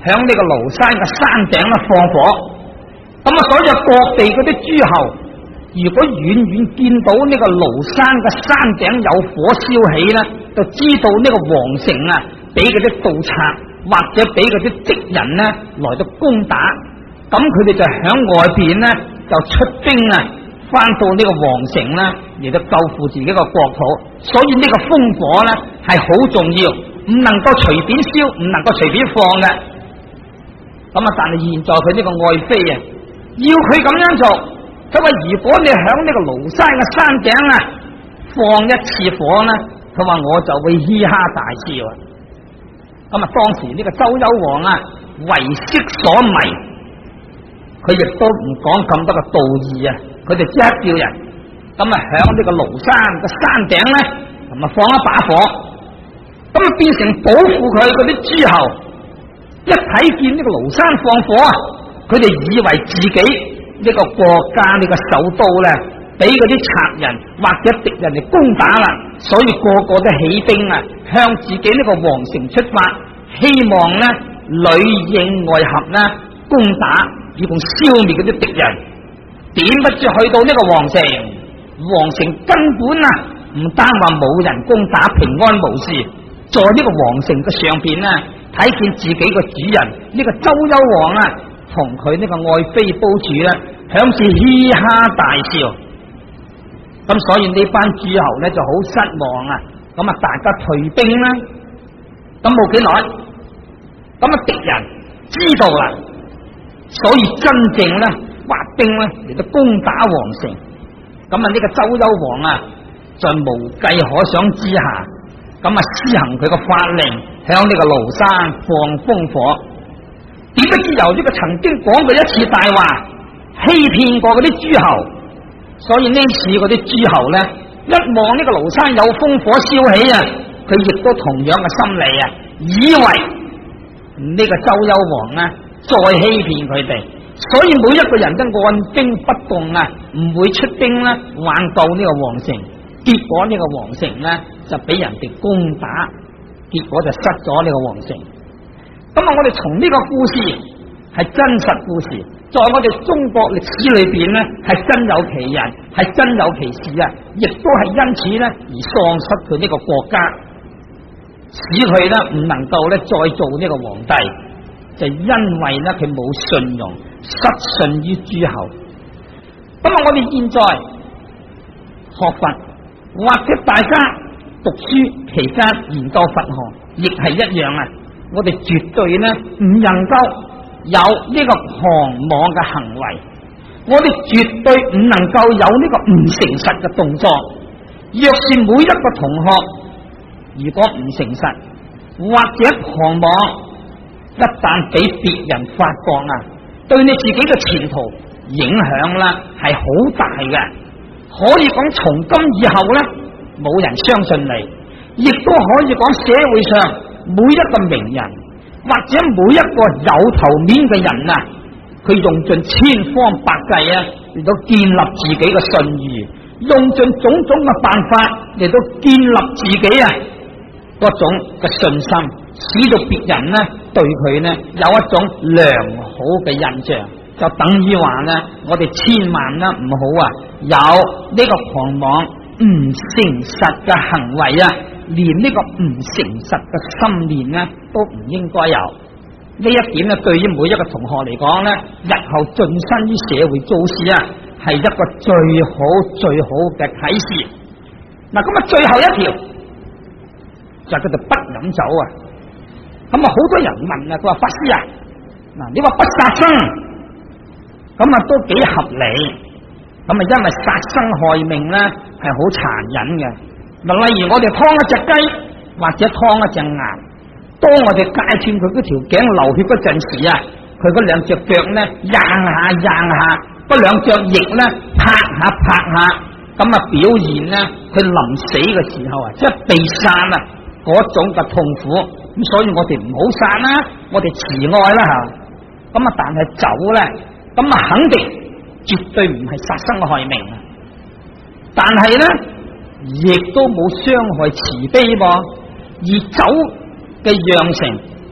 響呢個廬山嘅山頂咧放火。咁啊，所有各地嗰啲諸侯，如果遠遠見到呢個廬山嘅山頂有火燒起咧，就知道呢個皇城啊，俾嗰啲盜賊或者俾嗰啲敵人咧來到攻打。咁佢哋就響外邊咧就出兵啊，翻到呢個皇城啦，嚟到救護自己個國土。所以呢個烽火咧係好重要，唔能夠隨便燒，唔能夠隨便放嘅。咁啊，但係現在佢呢個愛妃啊，要佢咁樣做，佢話如果你響呢個廬山嘅山頂啊放一次火咧，佢話我就會嘻哈大笑啊。咁啊，當時呢個周幽王啊為色所迷，佢亦都唔講咁多嘅道義啊，佢就即刻叫人咁啊響呢個廬山嘅山頂咧，咁啊放一把火，咁啊變成保護佢嗰啲諸侯，一睇見呢個廬山放火啊，佢哋以為自己呢個國家呢個首都咧俾嗰啲賊人或者敵人嚟攻打啦，所以個個都起兵啊向自己呢個皇城出發，希望咧裏應外合啦攻打，以共消滅嗰啲敵人。點不知去到呢個皇城，皇城根本啊唔單話冇人攻打，平安無事，在呢個皇城嘅上邊啊睇見自己個主人呢個周幽王啊同佢呢個愛妃褒主咧響住嘻哈大笑。咁所以呢班諸侯咧就好失望啊，咁啊大家退兵啦。咁冇幾耐，咁啊敵人知道啦，所以真正咧劃兵咧嚟到攻打皇城。咁啊呢個周幽王啊在無計可想之下，咁啊施行佢個法令，響呢個廬山放烽火。點不知由呢個曾經講過一次大話，欺騙過嗰啲諸侯，所以呢次嗰啲諸侯咧一望呢個廬山有烽火燒起啊，佢亦都同樣嘅心理啊，以為呢個周幽王啊再欺騙佢哋，所以每一個人都按兵不動啊，唔會出兵啦挽救呢個皇城。結果呢個皇城咧就俾人哋攻打，結果就失咗呢個皇城。咁啊，我哋從呢個故事係真實故事，在我哋中國歷史裏邊咧係真有其人，係真有其事啊，亦都係因此咧而喪失佢呢個國家，使佢咧唔能夠咧再做呢個皇帝，就因為咧佢冇信用，失信於諸侯。咁啊，我哋現在學佛或者大家讀書期間研究佛學，亦係一樣啊！我哋絕對咧唔能夠有呢個狂妄嘅行為，我哋絕對唔能夠有呢個唔誠實嘅動作。若是每一個同學如果唔誠實或者狂妄，一旦俾別人發覺啊，對你自己嘅前途影響啦係好大嘅。可以講從今以後咧冇人相信你，亦都可以講社會上每一個名人或者每一個有頭面嘅人啊，佢用盡千方百計啊嚟到建立自己嘅信譽，用盡種種嘅辦法嚟到建立自己啊嗰種嘅信心，使到別人呢對佢呢有一種良好嘅印象。就等於話呢，我哋千萬呢唔好啊有呢個狂妄唔誠實嘅行為啊，連呢個唔誠實嘅心念呢都唔應該有。呢一點呢，對於每一個同學嚟講呢，日後晉身於社會做事啊，係一個最好嘅啟示。嗱，咁啊最後一條就叫做不飲酒啊。咁啊好多人問啊，佢話法師啊，嗱你話不殺生，咁啊都幾合理。咁啊因為殺生害命咧係好殘忍嘅。嗱，例如我哋劏一隻雞或者劏一隻鴨，當我哋戒斷佢嗰條頸流血嗰陣時啊，佢嗰兩隻腳咧硬下，嗰兩隻翼咧拍下，咁啊表現咧佢臨死嘅時候啊，即係被殺啊嗰種嘅痛苦。咁所以我哋唔好殺啦，我哋慈愛啦吓。咁啊但係酒咧，咁啊肯定絕對唔係殺生害命啊，但係咧亦都冇傷害慈悲噃。而酒嘅釀成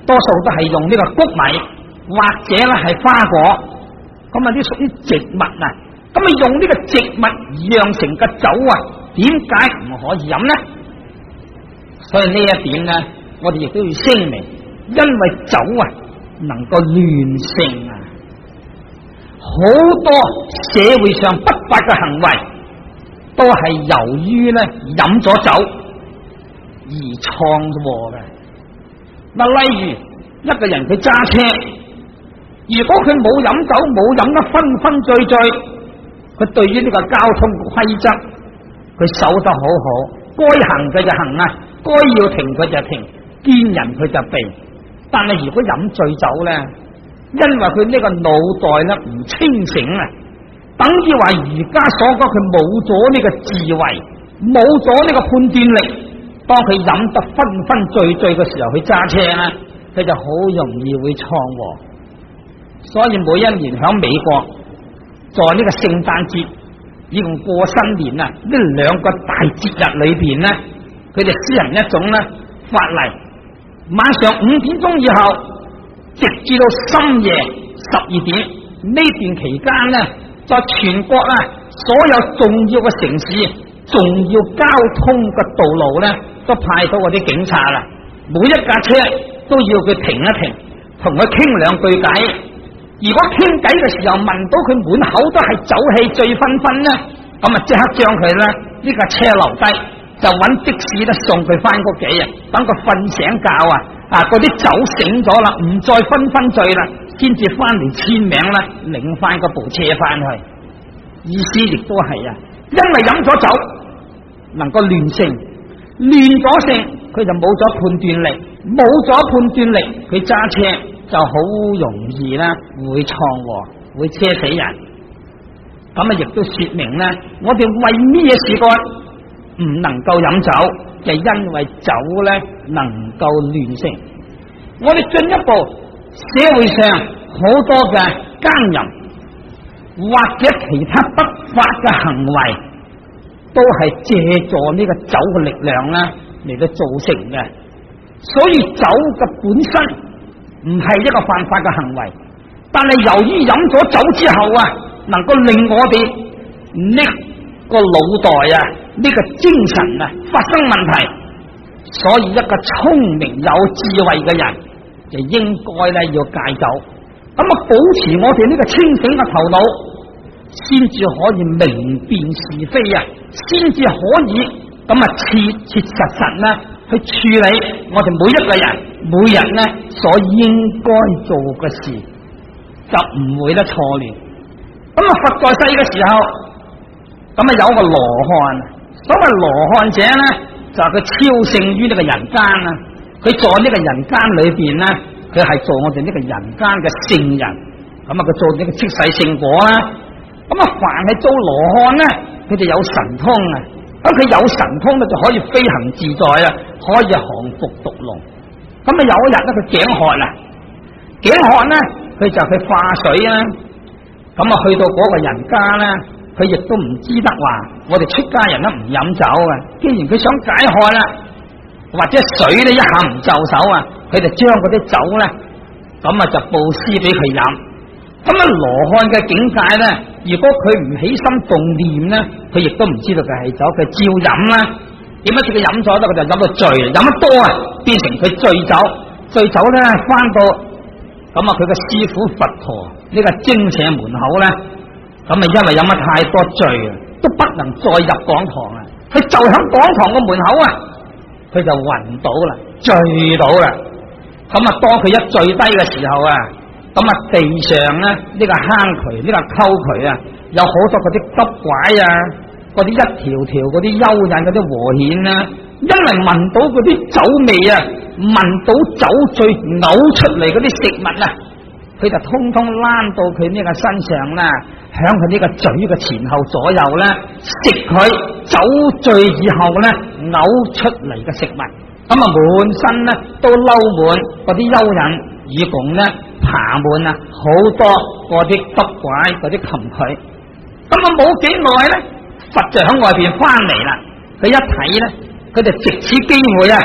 多數都係用呢個穀米或者咧係花果，咁啊啲屬於植物啊，咁啊用呢個植物釀成嘅酒啊，點解唔可以飲呢？所以呢一點呢，我哋亦都要聲明，因為酒啊能夠亂性啊，好多社會上不法嘅行為都係由於咧飲咗酒而創禍嘅。嗱，例如一個人佢揸車，如果佢冇飲酒，冇飲得昏昏醉醉，佢對於呢個交通規則佢守得好好，該行嘅就行啊，該要停佢就停，見人佢就避。但係如果飲醉酒咧，因為佢呢個腦袋咧唔清醒啊，等於話儒家所講佢冇咗呢個智慧，冇咗呢個判斷力。當佢飲得昏昏醉醉嘅時候去揸車咧，佢就好容易會創禍。所以每一年響美國在呢個聖誕節以共過新年啊，呢兩個大節日裏邊咧，佢哋施行一種咧法例，晚上5點鐘以後直至到深夜12點呢段期間咧，在全國啊所有重要嘅城市、重要交通嘅道路咧，都派到嗰啲警察啦，每一架車都要佢停一停，同佢傾兩句偈。如果傾偈嘅時候聞到佢滿口都係酒氣醉醺醺咧，咁啊即刻將佢咧呢架車留低，就揾的士咧送佢翻屋企啊，等佢瞓醒覺啊嗰啲酒醒咗啦，唔再昏昏醉啦，先至翻嚟簽名啦，領翻嗰部車翻去。意思亦都係啊，因為飲咗酒能夠亂性，亂咗性佢就冇咗判斷力，冇咗判斷力佢揸車就好容易啦會創禍，會車死人。咁啊亦都說明咧，我哋為咩事幹唔能夠飲酒，就因為酒咧能夠亂性。我哋進一步，社會上好多嘅奸淫或者其他不法嘅行為，都係借助呢個酒嘅力量啦嚟到造成嘅。所以酒嘅本身唔係一個犯法嘅行為，但係由於飲咗酒之後啊，能夠令我哋呢個腦袋啊，呢個精神啊發生問題，所以一個聰明有智慧嘅人就應該咧要戒酒，咁啊保持我哋呢個清醒嘅頭腦，先至可以明辨是非啊，先至可以咁啊切切實實咧去處理我哋每一個人每日咧所應該做嘅事，就唔會得錯亂。咁啊佛在世嘅時候，咁啊有個羅漢，所謂羅漢者咧就係佢超勝於呢個人間啊，佢在呢個人間裏邊咧，佢係做我哋呢個人間嘅聖人，咁啊佢做呢個即世聖果啦。咁啊凡係做羅漢咧，佢就有神通啊，咁佢有神通咧就可以飛行自在啊，可以降伏毒龍。咁啊有一日咧佢頸渴啦，頸渴咧佢就去化水啊，咁啊去到嗰個人家咧，佢亦都唔知得話我哋出家人咧唔飲酒啊，既然佢想解渴啦，或者水咧一下唔就手啊，佢就將嗰啲酒咧咁啊就布施俾佢飲。咁啊羅漢嘅境界咧，如果佢唔起心動念咧，佢亦都唔知道佢係酒，佢照飲啦。點解佢飲咗咧？佢就飲到醉，飲得多啊，變成佢醉酒。醉酒咧翻到咁啊，佢嘅師傅佛陀呢個精舍門口咧，咁啊因為飲得太多醉啊，都不能再入講堂啊。佢就喺講堂嘅門口啊，佢就暈倒啦，醉到啦。咁啊，當佢一醉低嘅時候啊，咁啊地上咧呢個坑渠，呢個溝渠啊，有好多嗰啲急拐啊，嗰啲一條條嗰啲蚯蚓，嗰啲和蜆啊，因為聞到嗰啲酒味啊，聞到酒醉嘔出嚟嗰啲食物啊，佢就通通躝到佢呢個身上啦，響佢呢個嘴嘅前後左右咧食佢酒醉以後咧嘔出嚟嘅食物，咁啊滿身咧都嬲滿嗰啲蚯蚓以共咧爬滿啊好多嗰啲急拐嗰啲蠄蟝，咁啊冇幾耐咧，佛就喺外邊翻嚟啦。佢一睇咧，佢就藉此機會啊，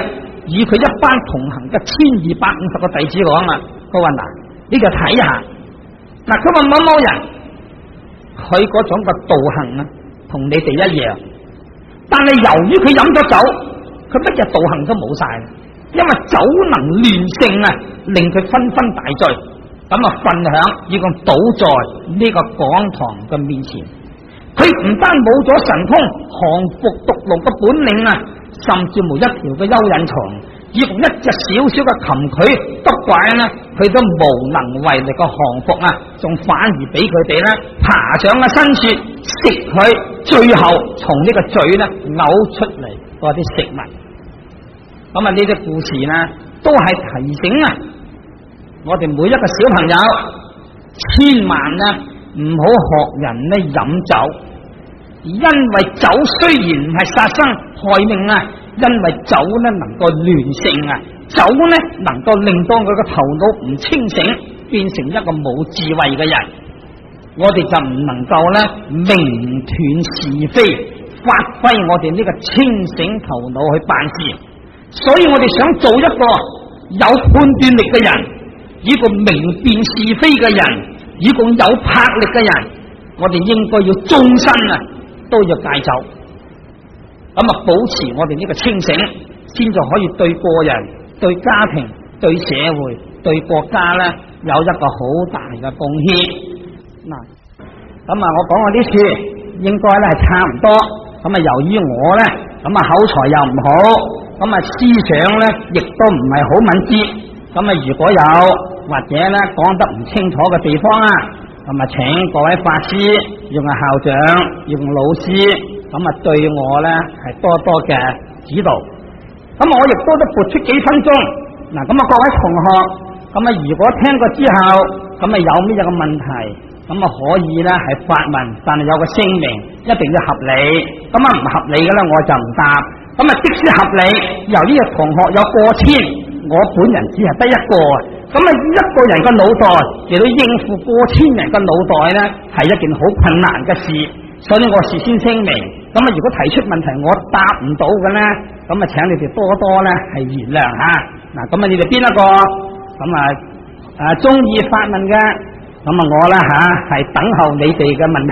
與佢一班同行嘅1250個弟子講啊，佢話嗱，你就睇下，嗱，佢話某某人，佢嗰種嘅道行啊，同你哋一樣，但係由於佢飲咗酒，佢乜嘢道行都冇晒，因為酒能亂性啊，令佢紛紛大醉，咁啊瞓響，已經倒在呢個講堂嘅面前。佢唔單冇咗神通降服毒龍嘅本領啊，甚至冇一條嘅蚯蚓蟲，以及一隻小小嘅蠄蟝得怪呢，佢都無能為力嘅降服啊，仲反而俾佢哋呢爬上嘅身處食佢，最後從呢個嘴呢嘔出嚟嗰啲食物。咁啊呢啲故事呢，都係提醒啊，我哋每一個小朋友千萬呢唔好學人呢飲酒。因為酒雖然唔係殺生害命啊，因為酒呢能夠亂性啊，酒呢能夠令到佢個頭腦唔清醒，變成一個冇智慧嘅人。我哋就唔能夠呢明斷是非，發揮我哋呢個清醒頭腦去辦事。所以我哋想做一個有判斷力嘅人，一個明辨是非嘅人，一個有魄力嘅人，我哋應該要終身啊都要戒酒，咁啊保持我哋呢個清醒，先就可以對個人、對家庭、對社會、對國家呢有一個好大嘅貢獻。嗱，咁啊我講我啲書應該呢係差唔多，咁啊由於我呢咁啊口才又唔好，咁啊思想呢亦都唔係好敏捷，咁啊如果有或者呢講得唔清楚嘅地方啊，咁啊，請各位法師，用校長，用老師，咁啊對我呢係多多嘅指導。咁我亦都撥出幾分鐘，嗱，咁啊各位同學，咁啊如果聽過之後，咁啊有咩嘅問題，咁啊可以呢係發問，但係有個聲明，一定要合理。咁啊唔合理嘅呢，我就唔答。咁啊即使合理，由於同學有過千，我本人只係得一個。咁啊，一個人嘅腦袋嚟到應付過千人嘅腦袋呢，係一件好困難嘅事，所以我事先聲明。咁啊，如果提出問題我答唔到嘅呢，咁啊，請你哋多多呢係原諒吓。嗱，咁啊，你哋邊一個咁啊中意發問嘅，咁啊我呢吓係等候你哋嘅問題。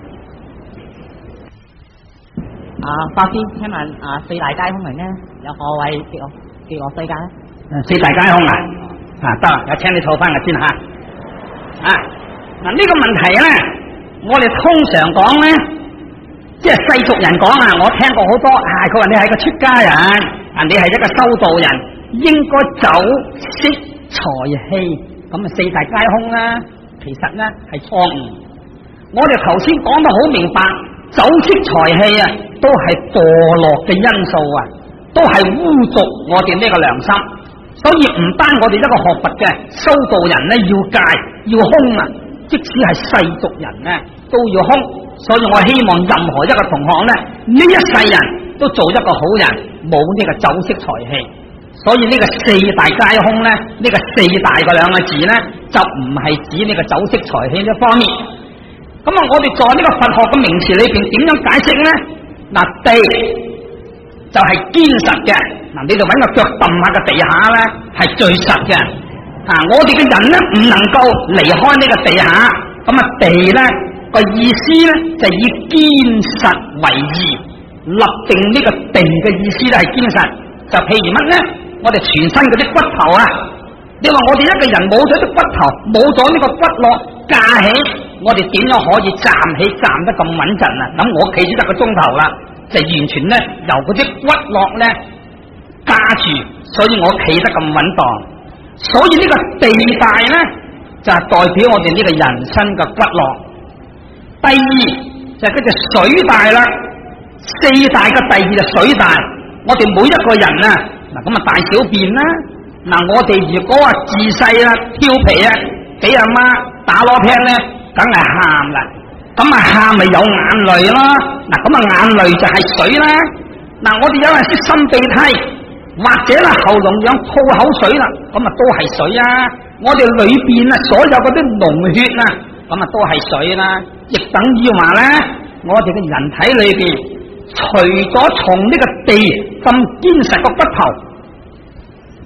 法師，請問四大皆空明呢，有何謂極樂世界呢？ 四大皆空啊！得啦，有請你坐翻嘅先吓。嗱呢個問題咧，我哋通常講咧，即係世俗人講啊，我聽過好多。佢話你係個出家人，你係一個修道人，應該酒色財氣，咁啊四大皆空啦。其實咧係錯誤。我哋頭先講得好明白，酒色財氣啊，都係墮落嘅因素啊，都係污濁我哋呢個良心。所以唔單我哋一個學佛嘅修道人呢要戒要空啊，即使係世俗人呢都要空。所以我希望任何一個同學呢一世人都做一個好人，冇呢個酒色財氣。所以呢個四大皆空呢，呢個四大嗰兩個字呢，就唔係指呢個酒色財氣呢方面。咁啊，我哋在呢個佛學嘅名詞裏邊點樣解釋呢？嗱，地就係堅實嘅。嗱，你哋揾個腳揼下個地下咧，係最實嘅。我哋嘅人咧唔能夠離開呢個地下。咁啊，地咧個意思咧就以堅實為義，立定呢個地嘅意思咧係堅實。就譬如乜咧？我哋全身嗰啲骨頭啊，你話我哋一個人冇咗啲骨頭，冇咗呢個骨骼架起，我哋點樣可以站起站得咁穩陣啊？咁我企咗一個鐘頭啦，就完全咧由嗰啲骨骼咧加住，所以我企得咁穩當。所以呢個地大呢，就係代表我哋呢個人生嘅骨骼。第二就係嗰隻水大啦，四大嘅第二就水大。我哋每一個人啊，嗱咁啊大小便啦，嗱我哋如果話自細啦調皮啊，俾阿媽打攞聽呢，梗係喊啦。咁啊喊咪有眼淚咯，嗱咁啊眼淚就係水啦。嗱我哋有人識擤鼻涕，或者啦喉嚨癢吐口水啦，咁啊都係水啊。我哋裏邊啊所有嗰啲膿血啊，咁啊都係水啦。亦等於話咧，我哋嘅人體裏邊，除咗從呢個地咁堅實個骨頭，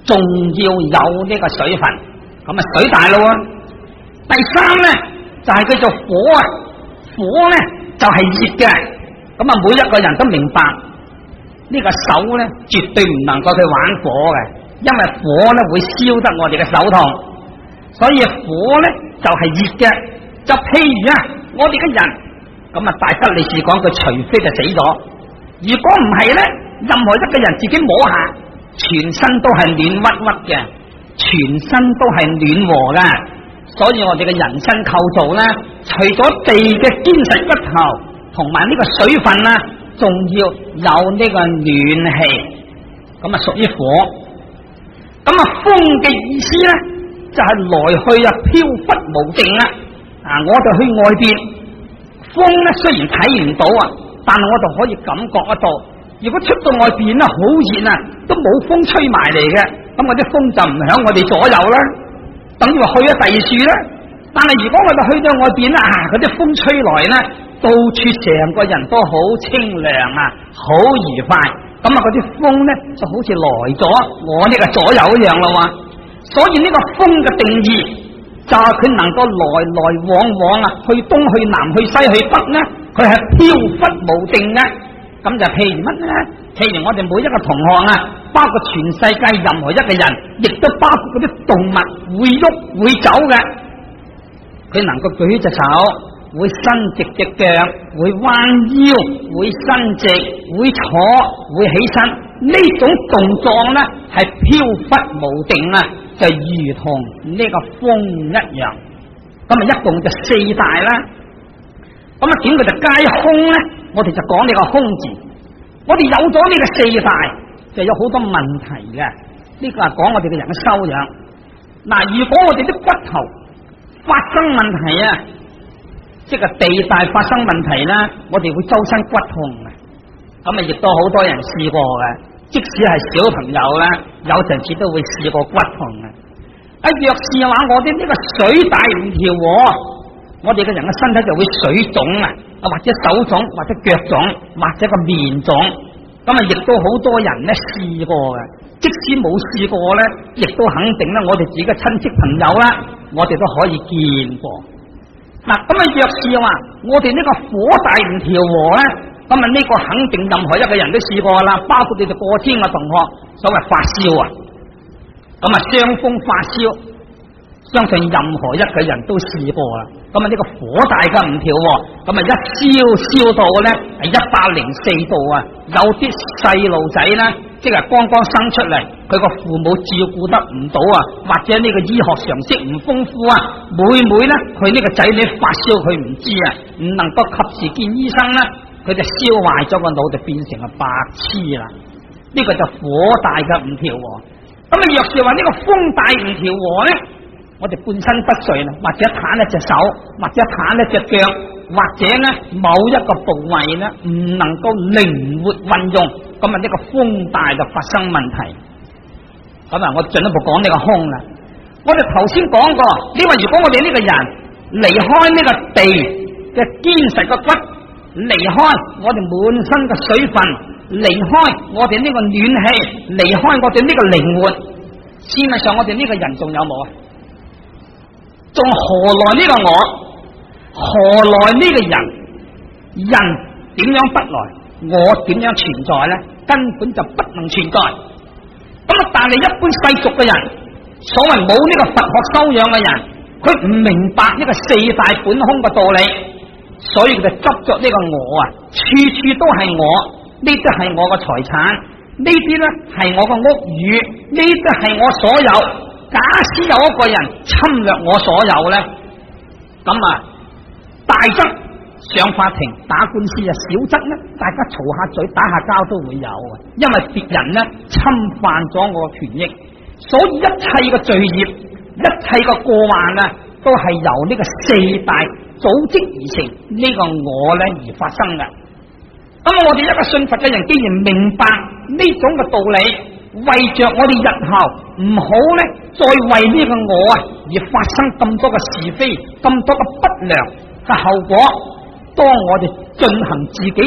仲要有呢個水分，咁啊水大咯。第三咧就係叫做火啊，火咧就係熱嘅，咁啊每一個人都明白呢個手咧絕對唔能夠去玩火嘅，因為火咧會燒得我哋嘅手痛，所以火咧就係熱嘅。就譬如啊，我哋嘅人咁啊，大吉利是講佢除非就死咗，如果唔係咧，任何一個人自己摸下，全身都係暖屈屈嘅，全身都係暖和嘅。所以我哋嘅人身構造咧，除咗地嘅堅實骨頭同埋呢個水分啦，仲要有呢個暖氣，咁啊屬於火。咁啊風嘅意思咧，就係來去啊飄忽無定啦。我就去外邊，風咧雖然睇唔到啊，但係我就可以感覺得到。如果出到外邊咧好熱啊，都冇風吹埋嚟嘅，咁嗰啲風就唔響我哋左右啦，等於話去咗第二處啦。但係如果我哋去到外邊啦，嗰啲風吹來咧，到處成個人都好清涼啊，好愉快。咁啊，嗰啲風咧就好似來咗我呢個左右一樣啦。所以呢個風嘅定義，就係佢能夠來來往往啊，去東去南去西去北呢，佢係飄忽無定嘅。咁就譬如乜呢？譬如我哋每一個同學啊，包括全世界任何一個人，亦都包括嗰啲動物會喐會走嘅，佢能夠舉隻手，會伸直隻腳，會彎腰，會伸直，會坐，會起身，呢種動作呢係飄忽無定啊，就如同呢個風一樣。咁啊，一共就四大啦。咁啊，點佢就皆空呢？我哋就講呢個空字。我哋有咗呢個四大，就有好多問題嘅。呢個係講我哋嘅人嘅修養。嗱，如果我哋啲骨頭發生問題啊，即係地大發生問題啦，我哋會周身骨痛嘅。咁啊，亦都好多人試過嘅，即使係小朋友啦，有陣時都會試過骨痛嘅。若是話我哋呢個水大唔調和，我哋嘅人嘅身體就會水腫啊，或者手腫，或者腳腫，或者個面腫。咁啊，亦都好多人咧試過嘅。即使冇試過咧，亦都肯定咧，我哋自己嘅親戚朋友啦，我哋都可以見過。嗱，咁啊，若是話我哋呢個火大唔調和咧，咁啊呢個肯定任何一個人都試過啦，包括你哋過千個同學，所謂發燒啊，咁啊傷風發燒，相信任何一個人都試過啦。咁啊呢個火大嘅唔調和，咁啊一燒到咧係104度啊！有啲細路仔咧，即係剛剛生出嚟，佢個父母照顧得唔到啊，或者呢個醫學常識唔豐富啊，每咧佢呢個仔女發燒佢唔知啊，唔能夠及時見醫生咧，佢就燒壞咗個腦，就變成個白痴啦。呢個就火大嘅唔調和。咁啊，若是話呢個風大唔調和咧，我哋半身不遂啦，或者癱一隻手，或者癱一隻腳，或者咧某一個部位咧唔能夠靈活運用，咁啊呢個風大就發生問題。咁啊，我進一步講呢個空啦。我哋頭先講過，你話如果我哋呢個人離開呢個地嘅堅實嘅骨，離開我哋滿身嘅水分，離開我哋呢個暖氣，離開我哋呢個靈活，事實上我哋呢個人仲有冇啊？仲何來呢個我？何來呢個人？人點樣不來？我點樣存在呢？根本就不能存在。咁啊，但係一般世俗嘅人，所謂冇呢個佛學修養嘅人，佢唔明白呢個四大本空嘅道理，所以佢就執着呢個我啊，處處都係我，呢啲係我嘅財產，呢啲呢係我嘅屋宇，呢啲係我所有。假使有一個人侵略我所有咧，咁啊大則上法庭打官司啊，小則咧大家嘈下嘴打下交都會有啊，因為別人咧侵犯咗我嘅權益，所以一切嘅罪孽，一切嘅過患啊，都係由呢個四大組織而成呢個我咧而發生嘅。咁我哋一個信佛嘅人，既然明白呢種嘅道理，為着我哋日後唔好咧，再為呢個我啊而發生咁多嘅是非，咁多嘅不良嘅後果。當我哋進行自己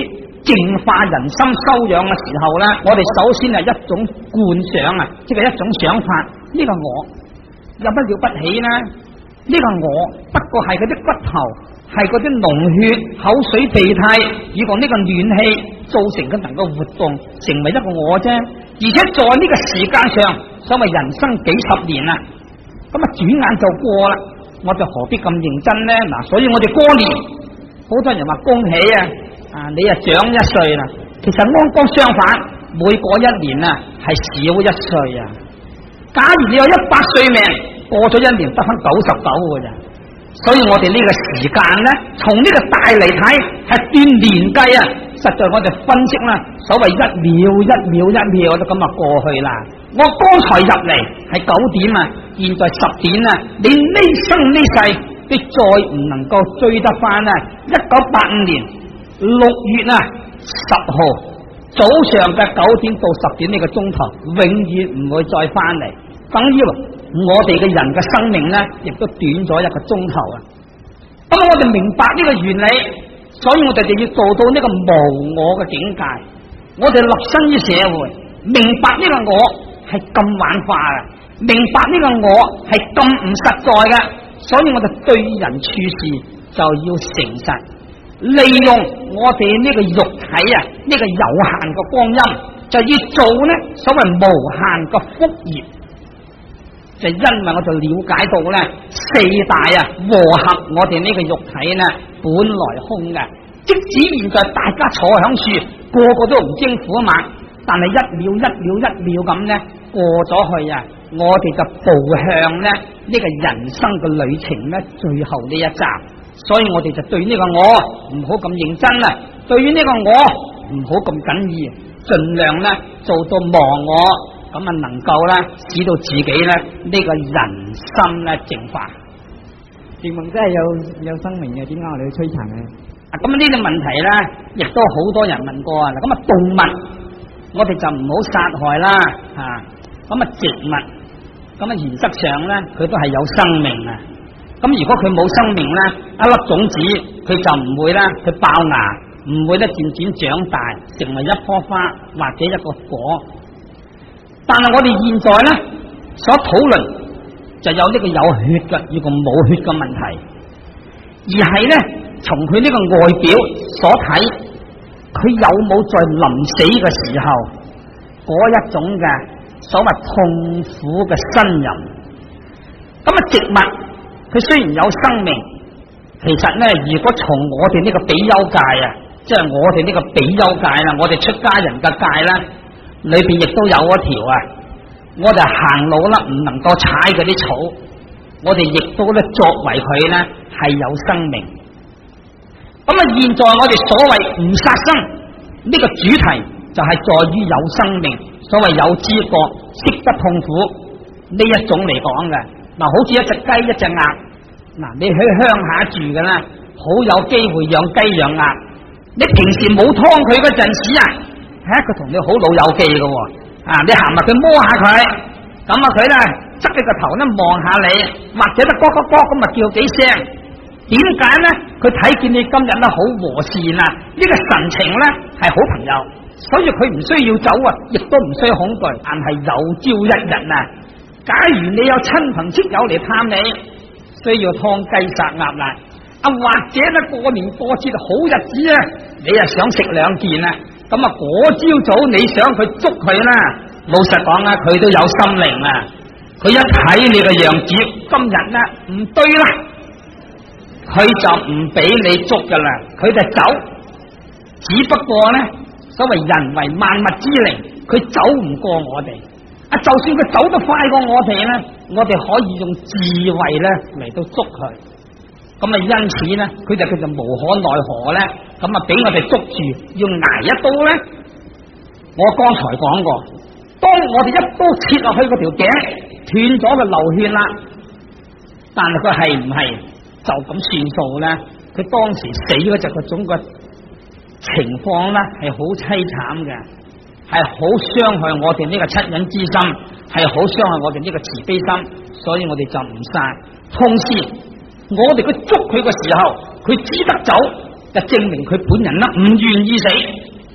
淨化人心修養嘅時候咧，我哋首先係一種觀想啊，即係一種想法。呢個我有乜了不起呢？呢個我不過係嗰啲骨頭，係嗰啲膿血、口水、鼻涕，以及呢個暖氣造成佢能夠活動，成為一個我啫。而且在呢個時間上，所謂人生幾十年啊，咁啊轉眼就過啦，我就何必咁認真呢？嗱，所以我哋過年，好多人話恭喜啊，你啊長一歲啦。其實啱啱相反，每過一年啊係少一歲啊。假如你有100歲命，過咗一年得翻99嘅咋。所以我哋呢個時間咧，從呢個大嚟睇係斷年計啊。實在我哋分析啦，所謂1秒1秒1秒就咁啊過去啦。我剛才入嚟係9點啊，現在10點啊，你呢生呢世你再唔能夠追得翻啊！1985年6月10號早上嘅9點到10點呢個鐘頭，永遠唔會再翻嚟。等於我哋嘅人嘅生命咧，亦都短咗1個鐘頭啊！咁我哋明白呢個原理，所以我哋就要做到呢個無我嘅境界。我哋立身於社會，明白呢個我係咁幻化嘅，明白呢個我係咁唔實在嘅，所以我哋對人處事就要誠實，利用我哋呢個肉體啊，呢個有限嘅光陰，就要做呢所謂無限嘅福業。就因為我就了解到咧4大和合我哋呢個肉體呢本來空嘅，即使現在大家坐響處，個個都唔精苦猛，但係1秒1秒1秒咁呢過咗去啊，我哋就步向呢個人生嘅旅程呢最後呢一站，所以我哋就對呢個我唔好咁認真啊，對於呢個我唔好咁緊意，盡量呢做到忘我。咁啊，能夠咧，使到自己咧呢個人心咧淨化。 條夢真係有生命嘅，點解我哋要摧殘嘅？ 咁呢個問題咧，亦都好多人問過啊。咁啊，動物我哋就唔好殺害啦，咁啊，植物咁啊，原則上咧，佢都係有生命啊。咁如果佢冇生命咧，一粒種子佢就唔會啦，佢爆芽，唔會咧漸漸長大，成為一棵花或者一個果。但係我哋現在咧所討論就有呢個有血嘅，呢個冇血嘅問題，而係咧從佢呢個外表所睇，佢有冇在臨死嘅時候嗰一種嘅所謂痛苦嘅呻吟。咁啊，植物佢雖然有生命，其實咧如果從我哋呢個比丘戒啊，即係我哋呢個比丘戒啦，我哋出家人嘅戒啦。裏邊亦都有一條啊，我哋行路啦，唔能夠踩嗰啲草，我哋亦都咧作為佢咧係有生命。咁啊，現在我哋所謂唔殺生呢個主題就係在於有生命，所謂有知覺、識得痛苦呢一種嚟講嘅。嗱，好似一隻雞一隻鴨，嗱，你去鄉下住嘅啦，好有機會養雞養鴨，你平時冇劏佢嗰陣時啊，佢同你好老友記嘅，你行埋佢摸下佢，咁啊佢咧側你個頭咧望下你，或者咧咯咯咯咁啊叫幾聲。點解咧？佢睇見你今日咧好和善啊，呢個神情咧係好朋友，所以佢唔需要走啊，亦都唔需要恐懼。但係有朝一日啊，假如你有親朋戚友嚟探你，需要劏雞殺鴨啦，或者咧過年過節好日子啊，你啊想食2件啊。咁啊，嗰朝早你想佢捉佢啦，老實講啊，佢都有心靈啊。佢一睇你個樣子，今日咧唔對啦，佢就唔俾你捉噶啦，佢就走。只不過咧，所謂人為萬物之靈，佢走唔過我哋。就算佢走得快過我哋咧，我哋可以用智慧咧嚟到捉佢。咁啊，因此咧，佢就無可奈何咧，咁啊俾我哋捉住，要挨一刀咧。我剛才講過，當我哋一刀切落去嗰條頸斷咗佢流血啦，但係佢係唔係就咁算數咧？佢當時死嗰隻嗰種嘅情況咧，係好淒慘嘅，係好傷害我哋呢個惻隱之心，係好傷害我哋呢個慈悲心，所以我哋就唔殺。同時我哋佢捉佢嘅時候，佢只得走，就證明佢本人啦唔願意死。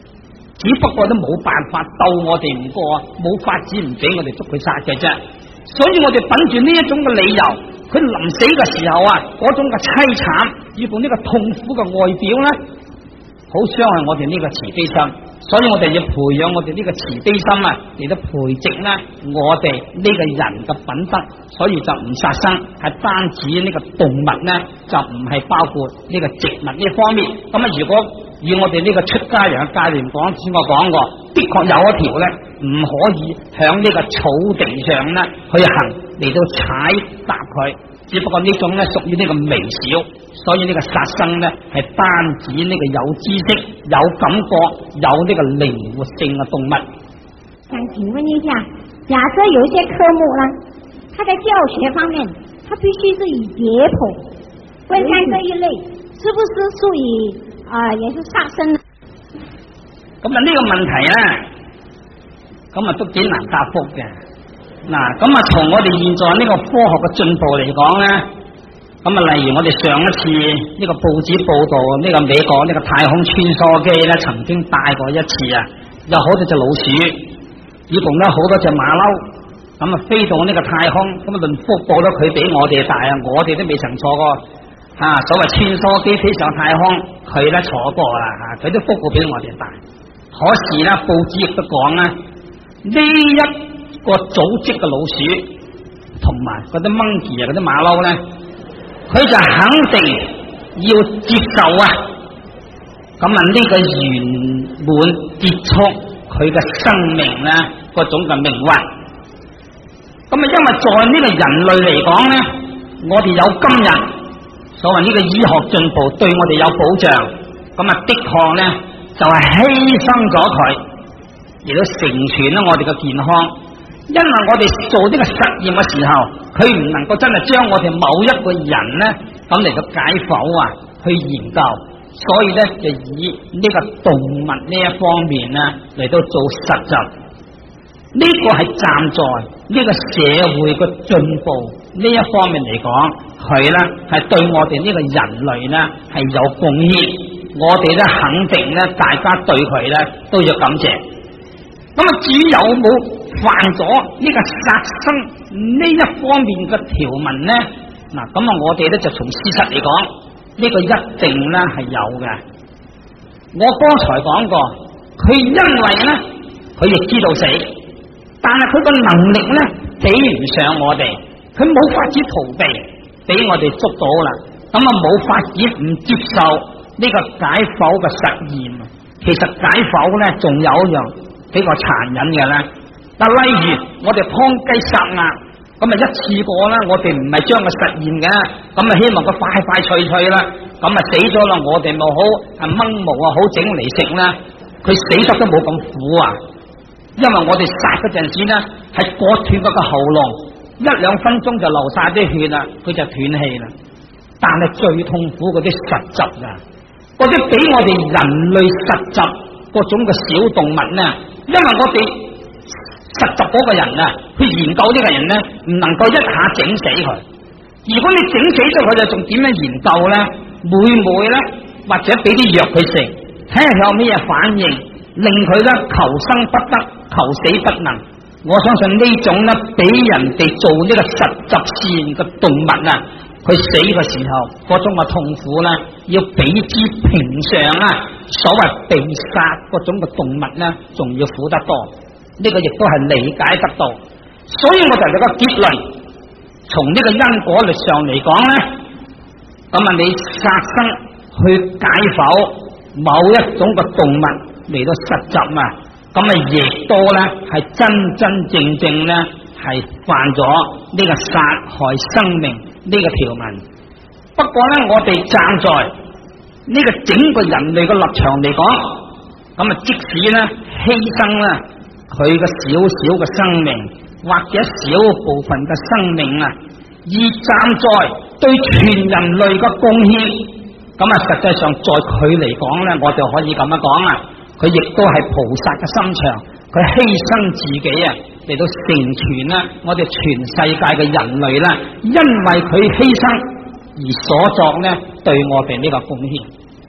只不過都冇辦法鬥我哋唔過，冇法子唔俾我哋捉佢殺嘅啫。所以我哋等住呢一種嘅理由，佢臨死嘅時候啊，嗰種嘅淒慘與同呢個痛苦嘅外表咧，好傷害我哋呢個慈悲心。所以我哋要培養我哋呢個慈悲心啊，嚟到培植咧我哋呢個人嘅品德。所以就唔殺生，係單指呢個動物咧，就唔係包括呢個植物呢方面。咁啊，如果以我哋呢個出家人嘅概念講，先我講過，的確有一條咧，唔可以響呢個草地上咧去行嚟到踩踏佢。只不過呢種咧屬於呢個微小，所以呢個殺生咧係單指呢個有知識、有感覺、有呢個靈活性嘅動物。 想請問一下，假設有一些科目呢，它在教學方面，它必須是以解剖觀看這一類，是不是屬於也是殺生呢？ 咁啊呢個問題咧，咁啊都幾難答覆嘅。嗱，咁啊從我哋現在呢個科學嘅進步嚟講咧，咁啊例如我哋上一次呢個報紙報道呢個美國呢個太空穿梭機咧曾經帶過一次啊，有好多隻老鼠，以共咧好多隻馬騮，咁啊飛到呢個太空，咁啊論福報咗佢比我哋大啊，我哋都未曾坐過所謂穿梭機飛上太空，佢咧坐過啦佢都福報比我哋大。可是咧報紙亦都講咧，呢一個組織嘅老鼠同埋嗰啲monkey啊，嗰啲馬騮咧，佢就肯定要接受咁啊呢個圓滿結束佢嘅生命咧嗰種嘅命運。咁啊，因為在呢個人類嚟講咧，我哋有今日所謂呢個醫學進步，對我哋有保障，咁啊的確咧就係犧牲咗佢，亦都成全咗我哋嘅健康。因為我哋做呢個實驗嘅時候，佢唔能夠真係將我哋某一個人咧咁嚟到解剖去研究，所以咧就以呢個動物呢一方面咧嚟到做實習。呢個係站在呢個社會嘅進步呢一方面嚟講，佢咧係對我哋呢個人類咧係有貢獻，我哋咧肯定咧大家對佢咧都要感謝。咁啊，至於有冇犯咗呢個殺生呢一方面嘅條文咧？嗱，咁啊，我哋咧就從事實嚟講，呢個一定咧係有嘅。我剛才講過，佢因為咧佢亦知道死，但係佢個能力咧比唔上我哋，佢冇法子逃避，俾我哋捉到啦。咁啊，冇法子唔接受呢個解剖嘅實驗。其實解剖咧仲有一樣比較殘忍嘅咧，但例如我哋劏雞殺鴨，咁啊一次過啦，我哋唔係將個實驗嘅，咁啊希望佢快快脆脆啦，咁啊死咗啦，我哋咪好掹毛好整嚟食啦，佢死得都冇咁苦因為我哋殺嗰陣時咧係割斷嗰個喉嚨，1-2分鐘就流晒啲血啦，佢就斷氣啦。但係最痛苦嗰啲實習嗰啲比我哋人類實習嗰種嘅小動物咧，因為我哋實習嗰個人去研究呢個人咧，唔能夠一下整死佢。如果你整死咗佢，就仲點樣研究咧？每咧或者俾啲藥佢食，睇下有咩反應，令佢咧求生不得，求死不能。我相信呢種咧俾人哋做呢個實習試驗嘅動物佢死嘅時候嗰種嘅痛苦咧，要比之平常所謂被殺嗰種嘅動物咧，仲要苦得多。呢個亦都係理解得到。所以我哋有個結論，從呢個因果律上嚟講咧，咁啊你殺生去解剖某一種嘅動物嚟到實習咁啊亦都咧係真真正正咧係犯咗呢個殺害生命呢個條文。不過咧，我哋站在呢個整個人類嘅立場嚟講，咁啊即使咧犧牲咧佢嘅少少嘅生命或者少部分嘅生命而站在對全人類嘅貢獻，咁啊實際上在佢嚟講咧，我就可以咁樣講佢亦都係菩薩嘅心腸，佢犧牲自己嚟到成全我哋全世界嘅人類因為佢犧牲而所作對我哋呢個貢獻。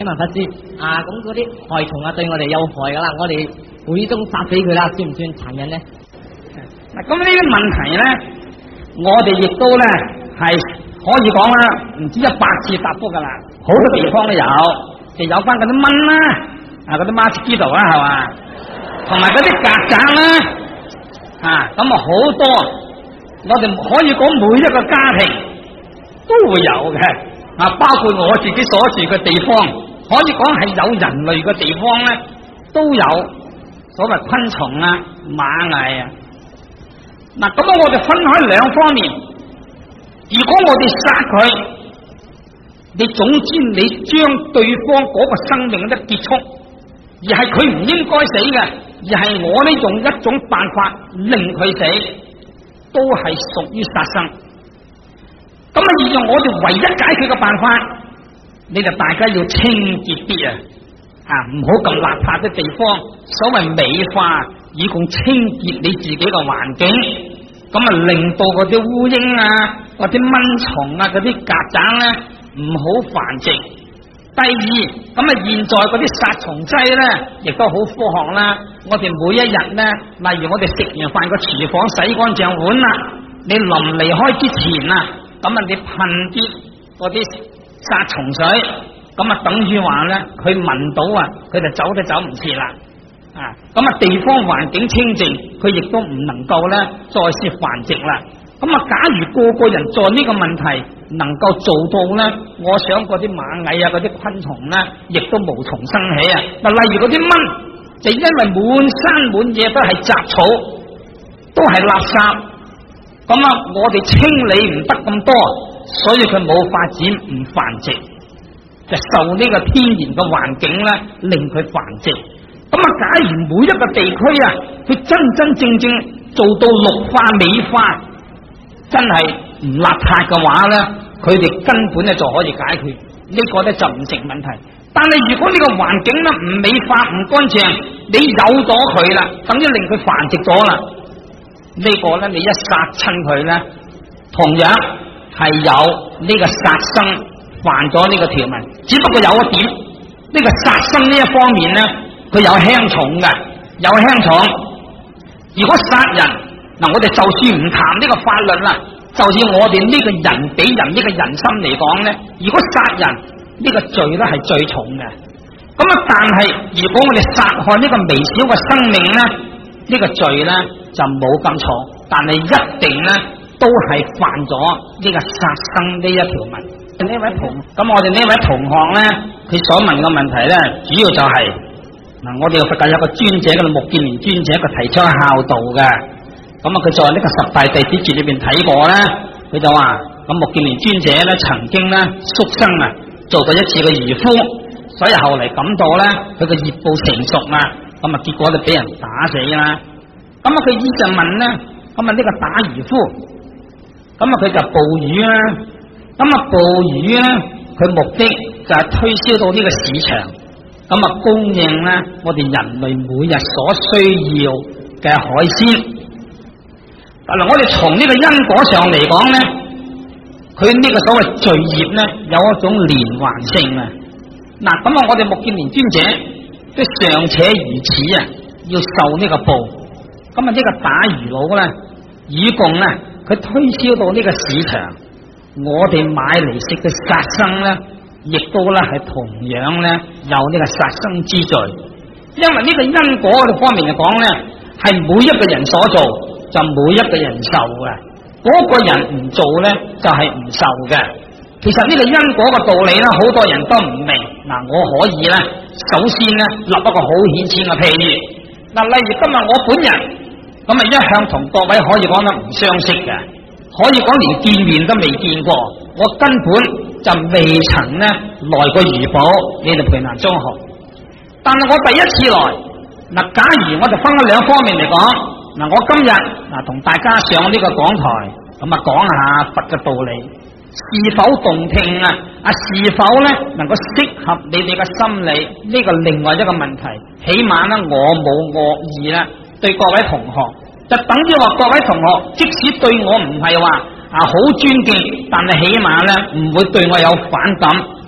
請問法師咁嗰啲害蟲對我哋有害噶啦，我哋無意中殺死佢啦，算唔算殘忍呢？ 嗱，咁呢啲問題咧，我哋亦都咧係可以講啦，唔止100次答覆噶啦，好多地方都有，就有翻嗰啲蚊啦，嗰啲 mosquito 啦，係嘛，同埋嗰啲曱甴啦，咁啊好多，我哋可以講每一個家庭都會有嘅，包括我自己所住嘅地方，可以講係有人類嘅地方咧，都有所謂昆蟲啊、螞蟻啊。嗱，咁我哋分開兩方面。如果我哋殺佢，你總之你將對方嗰個生命一結束，而係佢唔應該死嘅，而係我呢用一種辦法令佢死，都係屬於殺生。咁啊，而用我哋唯一解決嘅辦法，你就大家要清潔啲唔好咁邋遢嘅地方，所謂美化，以供清潔你自己嘅環境，咁啊令到嗰啲烏蠅啊、嗰啲蚊蟲啊、嗰啲曱甴咧唔好繁殖。第二，咁啊現在嗰啲殺蟲劑咧，亦都好科學啦。我哋每一日咧，例如我哋食完飯個廚房洗乾淨碗啦，你臨離開之前咁啊你噴啲嗰啲殺蟲水，咁啊等於話咧，佢聞到佢就走都走唔切啦。咁啊地方環境清淨，佢亦都唔能夠咧再次繁殖啦。咁啊假如個個人在呢個問題能夠做到咧，我想嗰啲螞蟻嗰啲昆蟲咧，亦都無從生起嗱，例如嗰啲蚊，就因為滿山滿野都係雜草，都係垃圾，咁我哋清理唔得咁多，所以佢冇發展唔繁殖，就受呢個天然嘅環境咧令佢繁殖。咁假如每一個地區佢真真正正做到綠化美化，真係唔邋遢嘅話咧，佢哋根本咧就可以解決，呢個咧就唔成問題。但係如果呢個環境咧唔美化唔乾淨，你有咗佢啦，等於令佢繁殖咗啦，呢個咧你一殺親佢咧，同樣係有呢個殺生犯咗呢個條文。只不過有一點，呢個殺生呢一方面咧，佢有輕重嘅，有輕重。如果殺人我哋就算唔談呢個法律啦，就以我哋呢個人比人呢個人心嚟講咧，如果殺人呢個罪咧係最重嘅。但係如果我哋殺害呢個微小嘅生命咧，呢個罪咧就冇咁重，但係一定咧都係犯咗呢個殺生呢一條文。咁我哋呢位同學咧，佢所問嘅問題咧，主要就係我哋佛教有個尊者嘅目犍連尊者，佢提倡孝道嘅。佢在呢個十大弟子傳裏邊睇過咧，佢就話目犍連尊者咧曾經咧宿生做過一次嘅漁夫，所以後嚟感到咧佢嘅業報成熟結果就俾人打死啦。佢依就問咧，呢個打漁夫，佢就捕魚啦。捕魚咧，佢目的就係推銷到呢個市場，供應咧我哋人類每日所需要嘅海鮮。我哋從呢個因果上嚟講咧，佢呢個所謂罪業咧有一種連環性我哋目犍連尊者都尚且如此要受呢個報。呢個打魚佬咧，以共咧佢推銷到呢個市場，我哋買嚟食嘅殺生咧，亦都咧係同樣咧有呢個殺生之罪。因為呢個因果嘅方面嚟講咧，係每一個人所做，就每一個人受嘅，嗰個人唔做咧就係唔受嘅。其實呢個因果嘅道理咧，好多人都唔明。我可以咧，首先咧立一個好顯淺嘅譬喻。例如今日我本人一向同各位可以講得唔相識嘅，可以講連見面都未見過，我根本就未曾咧來過漁寶你哋培南中學。但係我第一次來，假如我就分開兩方面嚟講。我今日同大家上呢個講台，講下佛嘅道理，是否動聽是否咧能夠適合你哋嘅心理，呢個另外一個問題。起碼咧我冇惡意啦，對各位同學，就等於話各位同學，即使對我唔係話好尊敬，但係起碼咧唔會對我有反感，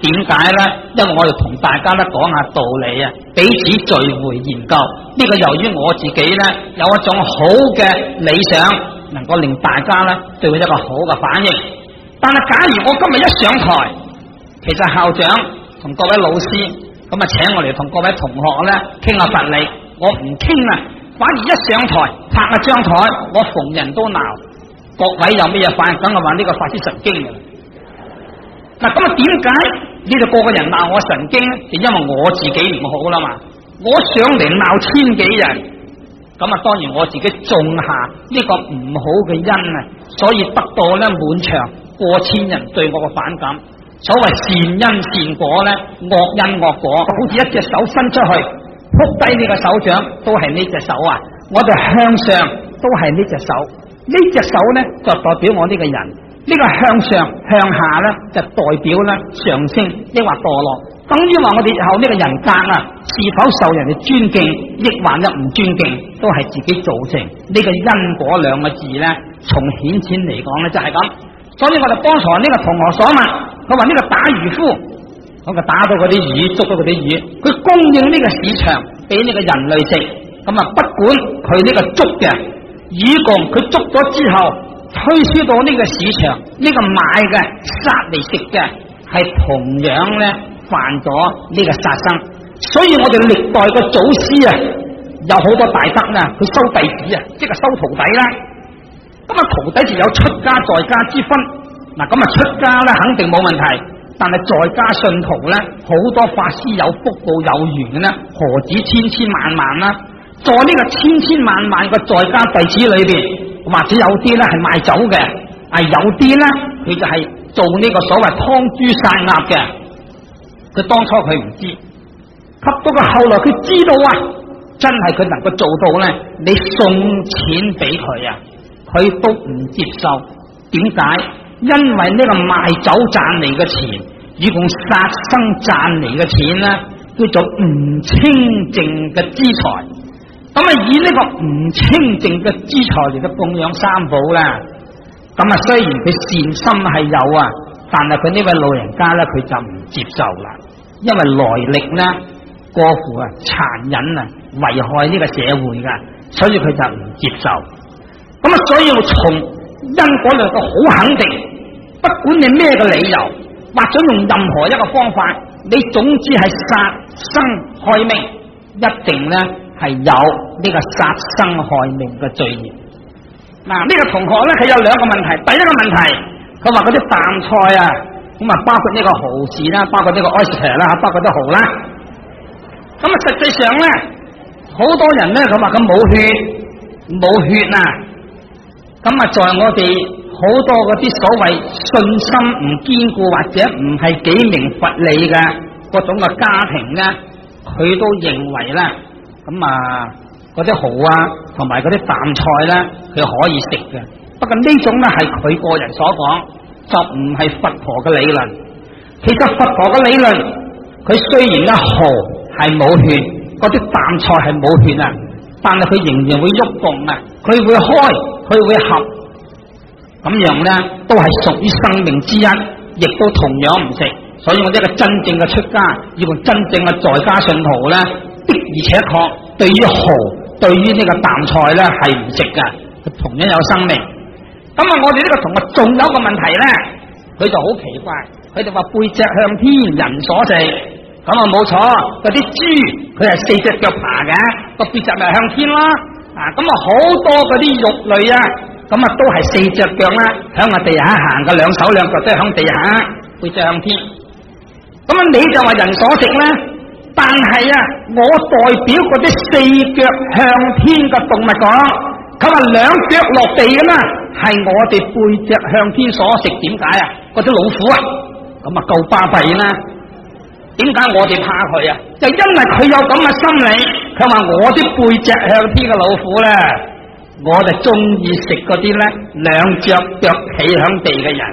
點解呢？因為我哋同大家咧講下道理啊，彼此聚會研究。呢個由於我自己呢，有一種好嘅理想，能夠令大家呢對佢一個好嘅反應。但係假如我今日一上台，其實校長同各位老師咁啊，請我嚟同各位同學呢傾下佛理，我唔傾啦，反而一上台拍一張台，我逢人都鬧，各位有咩嘢反應？梗係話呢個發啲神經嘅。嗱，咁啊點解你哋個個人鬧我神經咧？就因為我自己唔好啦嘛，我上嚟鬧千幾人，咁啊當然我自己種下呢個唔好嘅因啊，所以得到咧滿場過千人對我嘅反感。所謂善因善果咧，惡因惡果，好似一隻手伸出去撲低呢個手掌，都係呢隻手啊！我哋向上都係呢隻手，呢隻手咧就代表我呢個人。呢個向上向下咧，就代表咧上升，抑或墮落。等於話我哋以後呢個人格啊，是否受人哋尊敬，抑或一唔尊敬，都係自己造成。呢個因果兩個字咧，從顯淺嚟講咧就係咁。所以我哋剛才呢個同學所問，佢話呢個打漁夫，咁佢打到嗰啲魚，捉到嗰啲魚，佢供應呢個市場俾呢個人類食，咁啊不管佢呢個捉嘅魚共，佢捉咗之後，推銷到呢個市場，呢個買嘅殺嚟食嘅係同樣咧犯咗呢個殺生，所以我哋歷代嘅祖師啊，有好多大德啊，佢收弟子啊，即係收徒弟啦。咁啊，徒弟就有出家在家之分。嗱，咁啊出家咧肯定冇問題，但係在家信徒咧，好多法師有福報有緣嘅咧，何止千千萬萬啦？在呢個千千萬萬個在家弟子裏邊，或者有啲咧係賣酒嘅，有啲咧佢就係做呢個所謂劏豬殺鴨嘅。佢當初佢唔知，及到佢後來佢知道啊，真係佢能夠做到咧，你送錢俾佢啊，佢都唔接受。點解？因為呢個賣酒賺嚟嘅錢，與共殺生賺嚟嘅錢咧，叫做唔清淨嘅資財。咁啊，以呢個唔清淨嘅資財嚟到供養三寶啦。咁啊，雖然佢善心係有啊，但係佢呢位老人家咧，佢就唔接受啦。因為來歷咧過乎啊殘忍啊，危害呢個社會噶，所以佢就唔接受。咁啊，所以我從因果嚟講好肯定，不管你咩嘅理由，或者用任何一個方法，你總之係殺生害命，一定咧係有呢個殺生害命嘅罪孽。嗱，呢個同學咧佢有兩個問題，第一個問題，佢話嗰啲淡菜啊，咁啊包括呢個蠔豉啦，包括呢個 oyster 啦，包括啲蠔啦，咁啊實際上咧，好多人咧佢話佢冇血啊，咁啊在我哋好多嗰啲所謂信心唔堅固或者唔係幾明佛理嘅嗰種嘅家庭咧，佢都認為咧，咁啊嗰啲蠔啊同埋嗰啲淡菜咧，佢可以食嘅。不過呢種咧係佢個人所講，就唔係佛陀嘅理論。其實佛陀嘅理論，佢雖然咧蠔係冇血，嗰啲淡菜係冇血啊，但係佢仍然會喐動啊，佢會開，佢會合，咁樣咧都係屬於生命之一，亦都同樣唔食。所以我呢個真正嘅出家，要用真正嘅在家信徒咧，的而且確對於蠔，對於呢個淡菜咧係唔食噶，佢同樣有生命。咁啊，我哋呢個同學仲有一個問題咧，佢就好奇怪，佢哋話背脊向天，人所食。咁啊冇錯，嗰啲豬佢係四隻腳爬嘅，個背脊咪向天啦。咁啊好多嗰啲肉類啊，咁啊都係四隻腳啦，響個地下行嘅，兩手兩腳都係響地下，背脊向天。咁啊你就話人所食咧，但係啊，我代表嗰啲四腳向天嘅動物講，佢話兩腳落地噶嘛，係我哋背脊向天所食。點解啊？嗰啲老虎啊，咁啊夠巴閉啦。點解我哋怕佢啊？就因為佢有咁嘅心理，佢話我啲背脊向天嘅老虎咧，我就中意食嗰啲咧兩隻腳企響地嘅人，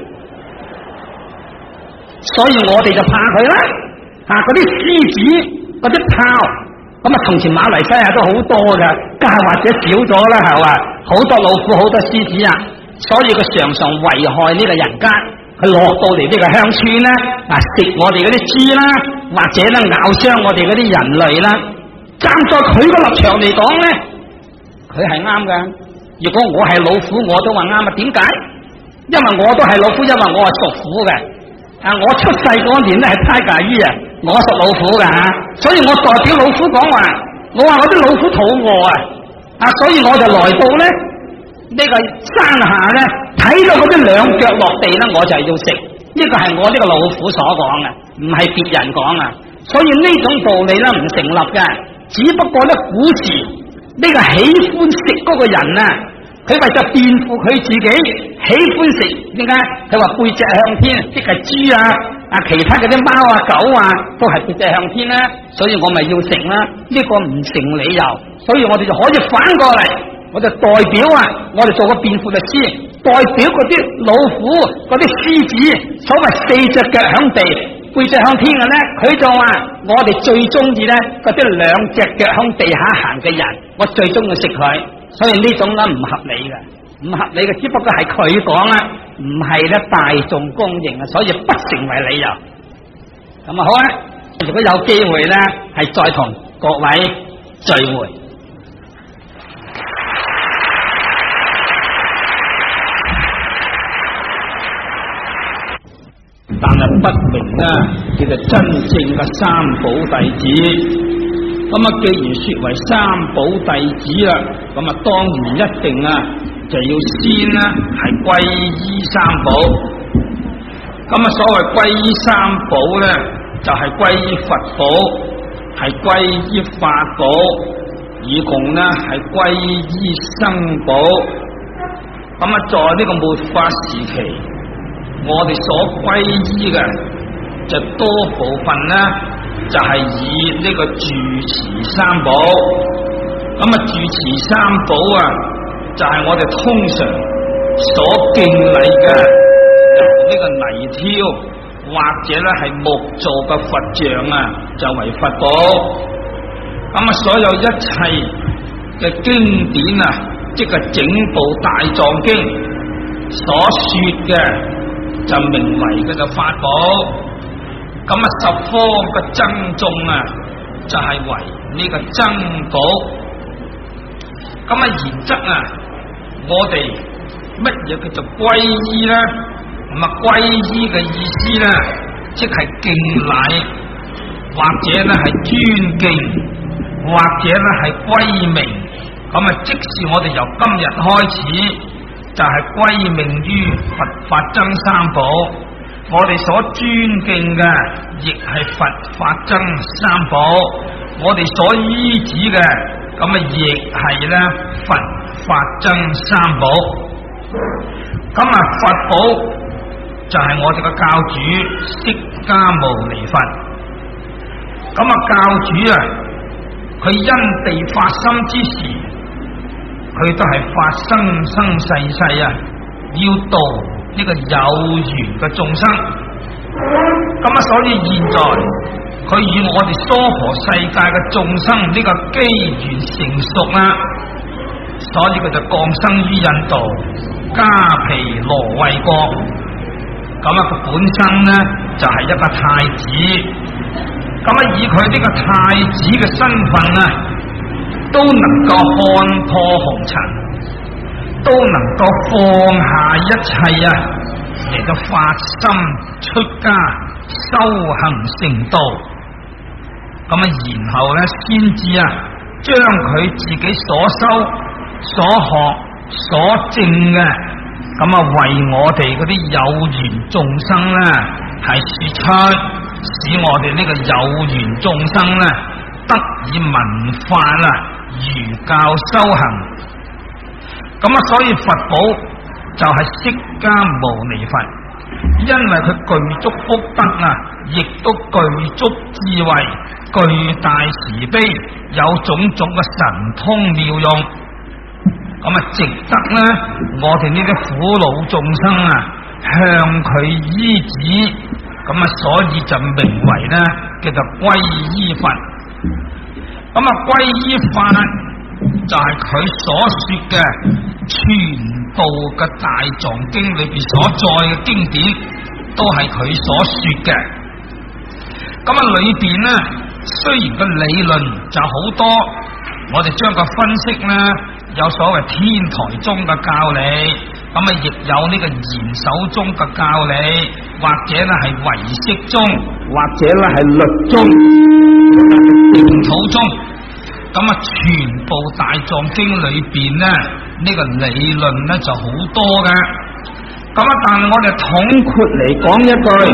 所以我哋就怕佢啦。嗰啲獅子、嗰啲豹，咁啊從前馬來西亞都好多嘅，家下或者少咗啦，係嘛？好多老虎、好多獅子啊，所以佢常常危害呢個人間。佢佢落到嚟呢個鄉村咧，食我哋嗰啲豬啦，或者咧咬傷我哋嗰啲人類啦。站在佢個立場嚟講咧，佢係啱㗎。如果我係老虎，我都話啱啊。點解？因為我都係老虎，因為我係屬虎嘅。我出世嗰年咧係胎架魚啊，我屬老虎㗎吓，所以我代表老虎講話，我話我啲老虎肚餓啊，所以我就來到咧呢個山下咧，睇到嗰啲兩腳落地咧，我就係要食。呢個係我呢個老虎所講嘅，唔係別人講啊。所以呢種道理咧唔成立嘅，只不過咧古時呢個喜歡食嗰個人啊，佢為咗辯護佢自己喜歡食，點解？佢話背脊向天，即係豬啊，其他嗰啲貓啊、狗啊，都係背脊向天啦，所以我咪要食啦。呢個唔成理由，所以我哋就可以反過嚟，我就代表我哋做個辯護律師，代表嗰啲老虎、嗰啲獅子，所謂四隻腳響地、背脊向天嘅咧，佢就話我哋最中意咧嗰啲兩隻腳響地下行嘅人，我最中意食佢。所以呢種咧唔合理嘅，唔合理嘅，只不過係佢講啦，唔係咧大眾公認啊，所以不成為理由。咁好啊！如果有機會咧，係再同各位聚會。但係不明啊，叫做真正嘅三寶弟子。咁既然說為三寶弟子啦，咁當然一定就要先係皈依三寶。咁所謂皈依三寶咧，就係皈依佛寶，係皈依法寶，以共係皈依生寶。咁在呢個末法時期，我哋所皈依嘅就多部分咧，就係以呢個住持三寶。咁住持三寶就係我哋通常所敬禮嘅，由呢個泥雕或者咧係木造嘅佛像就為佛寶。咁所有一切嘅經典即係整部大藏經所說嘅，就名為佢嘅法寶。咁十方嘅僧眾就係為呢個僧寶。咁原則我哋乜嘢叫做皈依咧？咁皈依嘅意思咧，即係敬禮，或者咧係尊敬，或者咧係歸命。咁即使我哋由今日開始就係歸命於佛法僧三寶。我哋所尊敬嘅亦係佛法僧三寶，我哋所依止嘅亦係咧佛法僧三寶。佛寶就係我哋嘅教主釋迦牟尼佛。教主佢因地發心之時，佢都係發生生世要度呢個有緣嘅眾生。所以現在佢與我哋娑婆世界嘅眾生呢個機緣成熟啦，所以佢就降生於印度迦毗羅衛國。佢本身呢就係一個太子。以佢呢個太子嘅身份都能夠看破紅塵，都能夠放下一切嚟到發心出家修行成道。然後咧先至將佢自己所修所學所證嘅為我哋嗰啲有緣眾生咧係說出，使我哋呢個有緣眾生咧得以聞法如教修行。所以佛寶就係釋迦牟尼佛，因為佢具足福德亦都具足智慧，巨大慈悲，有種種嘅神通妙用。值得我哋呢啲苦惱眾生向佢依止。所以就名為叫做皈依佛。皈依法就係佢所說嘅全部嘅大藏經裏邊所在嘅經典，都係佢所說嘅。咁啊，裏邊呢，雖然個理論就好多，我哋將個分析呢，有所謂天台宗嘅教理，咁啊亦有呢個嚴守宗嘅教理，或者呢係唯識宗， 或者咧係律宗、 淨土宗。咁啊，全部大藏經裏邊呢，呢個理論呢就好多嘅。咁啊，但係我哋統括嚟講一句，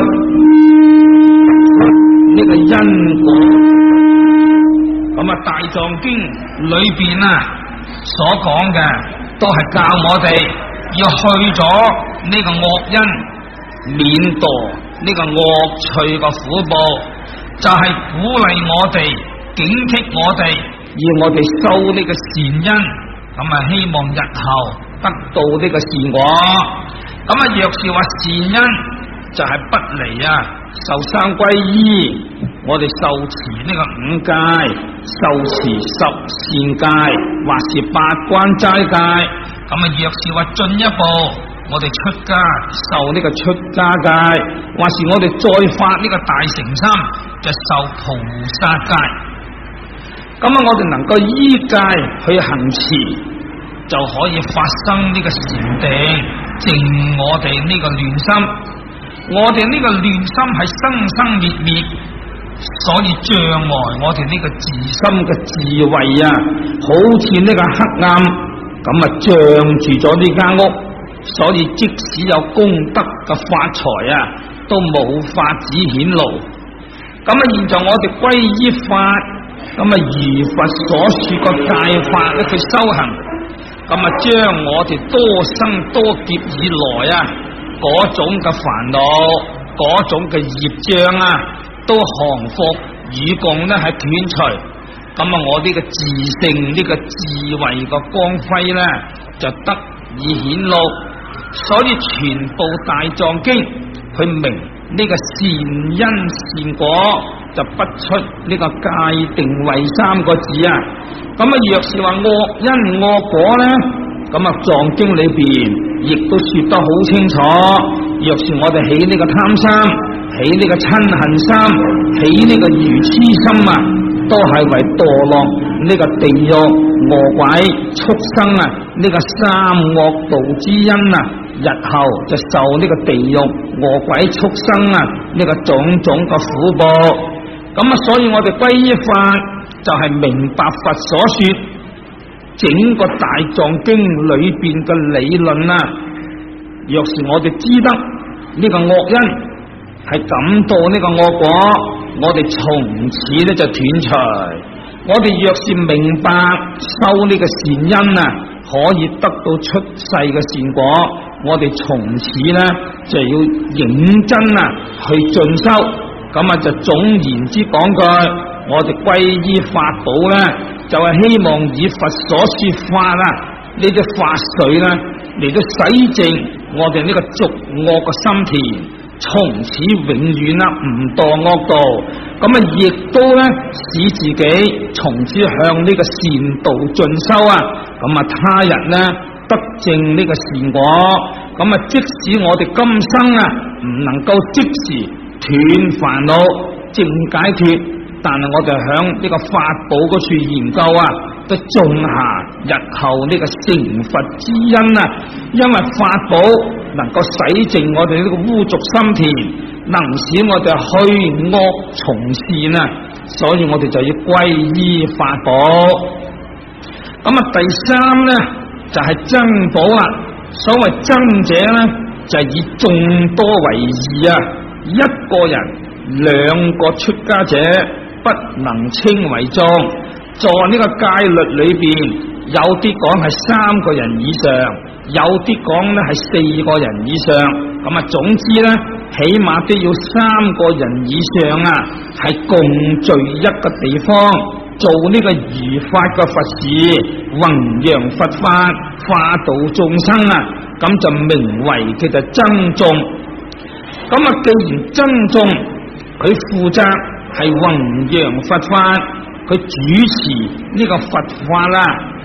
呢個因果，咁啊，大藏經裏邊啊所講嘅，都係教我哋要去咗呢個惡因，免墮呢個惡趣嘅苦報，就係鼓勵我哋，警惕我哋，要我哋修呢個善因，咁啊希望日後得到呢個善果。咁啊若是話善因就係不離受三歸依，我哋受持呢個五戒，受持十善戒，或是八關齋戒。咁啊若是話進一步，我哋出家受呢個出家戒，或是我哋再發呢個大乘心，就受菩薩戒。咁啊，我哋能夠依戒去行持，就可以發生呢個禪定，淨我哋呢個亂心。我哋呢個亂心係生生滅滅，所以障礙我哋呢個自心嘅智慧好似呢個黑暗咁啊，障住咗呢間屋。所以即使有功德嘅發財都冇法子顯露。咁啊，現在我哋歸依法。咁啊，如佛所說個戒法咧，去修行，咁啊，將我哋多生多劫以來嗰種嘅煩惱、嗰種嘅業障都降伏與共咧係斷除。咁啊，我呢個自性呢個智慧個光輝咧，就得以顯露。所以全部大藏經去明呢個善因善果，就不出呢個界定為三個字。咁啊，若是話惡因惡果呢，咁啊藏經裏邊亦都說得好清楚。若是我哋起呢個貪心，起呢個嗔恨心，起呢個愚痴心都係為墮落呢個地獄餓鬼畜生呢個三惡道之因日後就受呢個地獄餓鬼畜生呢個種種嘅苦報。咁啊，所以我哋歸依法就係明白佛所說整個大藏經裏邊嘅理論。若是我哋知得呢個惡因係感到呢個惡果，我哋從此咧就斷除。我哋若是明白修呢個善因可以得到出世嘅善果，我哋從此咧就要認真去進修。咁啊，就總言之講句，我哋歸依法寶咧，就係希望以佛所說法呢啲法水咧嚟到洗淨我哋呢個濁惡嘅心田，從此永遠唔墮惡道。咁啊，亦都咧使自己從此向呢個善道進修。咁啊，他日呢得證呢個善果。咁啊，即使我哋今生唔能夠即時斷煩惱正解脫，但係我哋響呢個法寶嗰處研究都種下日後呢個成佛之因。因為法寶能夠洗淨我哋呢個污濁心田，能使我哋去惡從善，所以我哋就要歸依法寶。咁啊，第三呢就係僧寶。所謂僧者呢就係以眾多為義。一個人兩個出家者不能稱為眾。在呢個戒律裏邊，有啲講係3個人以上，有啲講咧係4個人以上。咁啊，總之咧，起碼都要3個人以上係共聚一個地方，做呢個如法嘅佛事，弘揚佛法，化度眾生咁就名為叫做僧眾。咁啊，既然僧眾佢負責係弘揚佛法，佢主持呢個佛法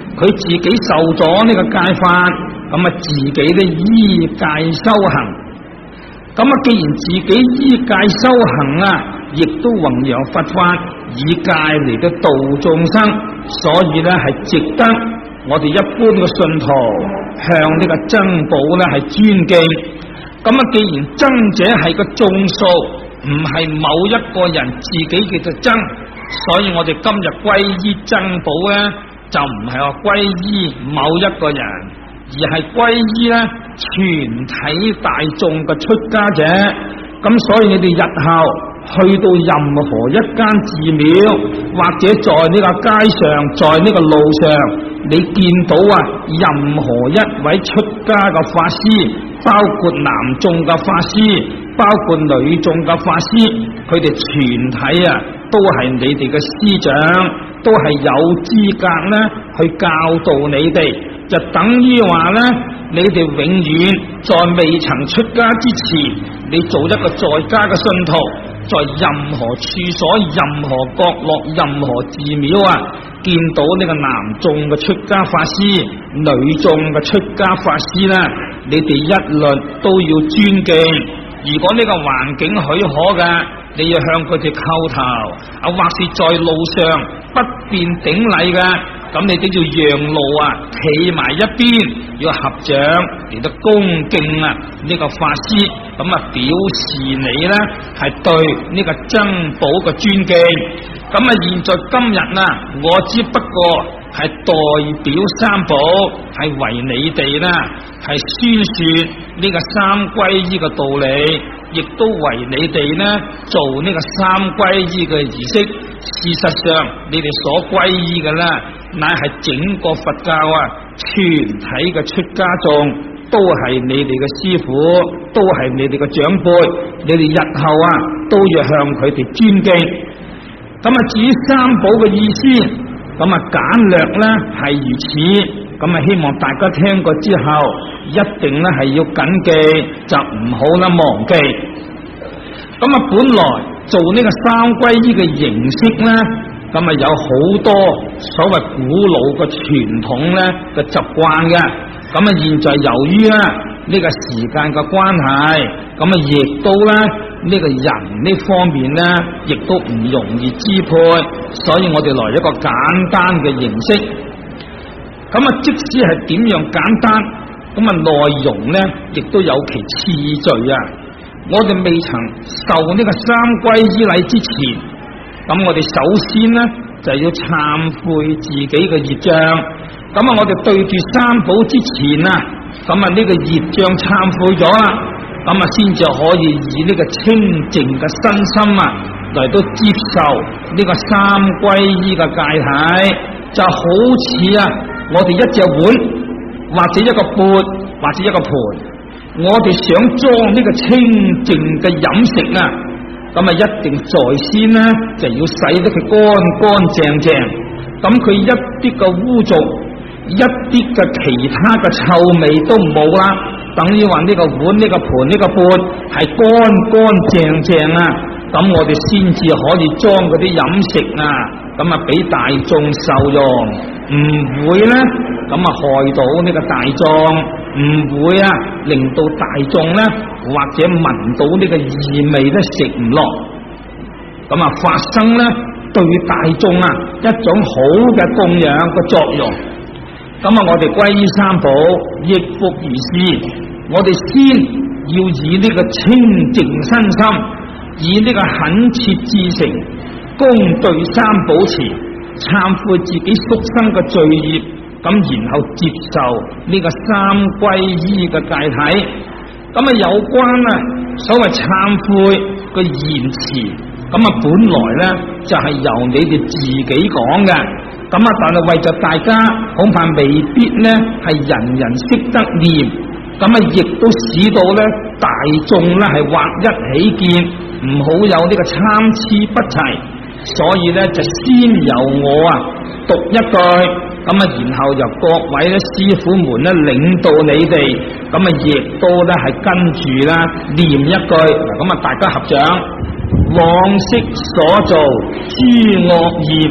佢自己受咗呢個戒法，咁啊自己咧依戒修行。咁啊，既然自己依戒修行啊，亦都弘揚佛法，以戒嚟到度眾生，所以咧係值得我哋一般嘅信徒向呢個僧寶咧係尊敬。咁啊，既然僧者係個眾數，唔係某一個人自己叫做僧，所以我哋今日歸依僧寶咧，就唔係話歸依某一個人，而係歸依咧全體大眾嘅出家者。咁所以你哋日後去到任何一間寺廟，或者在呢個街上，在呢個路上，你見到啊任何一位出家嘅法師，包括男眾嘅法師，包括女眾嘅法師，佢哋全體啊都係你哋嘅師長，都係有資格咧去教導你哋，就等於話咧，你哋永遠在未曾出家之前，你做一個在家嘅信徒，在任何處所、任何角落、任何寺廟啊，見到呢個男眾嘅出家法師、女眾嘅出家法師咧，你哋一律都要尊敬。如果呢個環境許可嘅，你要向佢哋叩頭，或是在路上不便頂禮嘅，咁你都要讓路啊，企埋一邊，要合掌嚟到恭敬啊呢個法師，咁啊表示你咧係對呢個僧寶嘅尊敬。咁啊現在今日啊，我只不過係代表三寶，係為你哋啦，係宣說呢個三歸依嘅道理，亦都為你哋呢做呢個三歸依嘅儀式。事實上，你哋所歸依嘅啦，乃係整個佛教啊，全體嘅出家眾都係你哋嘅師父，都係你哋嘅長輩，你哋日後啊都要向佢哋尊敬。咁啊，至於三寶嘅意思，咁啊簡略咧係如此。咁啊，希望大家聽過之後，一定咧係要謹記，就唔好啦忘記。咁啊，本來做呢個三歸依嘅形式咧，咁啊有好多所謂古老嘅傳統咧嘅習慣嘅。咁啊，現在由於咧呢個時間嘅關係，咁啊亦都咧呢個人呢方面咧，亦都唔容易支配，所以我哋來一個簡單嘅形式。咁啊，即使係點樣簡單，咁啊內容咧亦都有其次序啊。我哋未曾受呢個三歸依禮之前，咁我哋首先咧就要懺悔自己嘅業障。咁啊，我哋對住三寶之前啊，咁啊呢個業障懺悔咗啦，咁啊先至可以以呢個清淨嘅身心啊嚟到接受呢個三歸依嘅戒體，就好似啊我哋一隻碗或者一個缽或者一個盤，我哋想裝呢個清淨嘅飲食啊，咁啊一定在先呢就要洗得佢乾乾淨淨，咁佢一啲嘅污濁，一啲嘅其他嘅臭味都冇啦，等於話呢個碗、呢個盤、呢個缽係乾乾淨淨啊，咁我哋先至可以裝嗰啲飲食啊，咁啊俾大眾受用，唔會咧咁啊害到呢個大眾，唔會啊令到大眾咧或者聞到呢個異味咧食唔落，咁啊發生咧對大眾啊一種好嘅供養嘅作用。咁啊，我哋歸依三寶，亦復如是。我哋先要以呢個清淨身心，以呢個懇切至誠，恭對三寶前，懺悔自己宿生嘅罪業，咁然後接受呢個三歸依嘅戒體。咁啊，有關啊所謂懺悔嘅言辭，咁啊本來咧就係由你哋自己講嘅。咁啊，但係為咗大家，恐怕未必咧係人人識得念，咁啊，亦都使到咧大眾咧係劃一起見，唔好有呢個參差不齊，所以咧就先由我啊讀一句，咁啊，然後由各位咧師傅們咧領導你哋，咁啊，亦都咧係跟住啦念一句，嗱，咁啊，大家合掌，往昔所做諸惡業，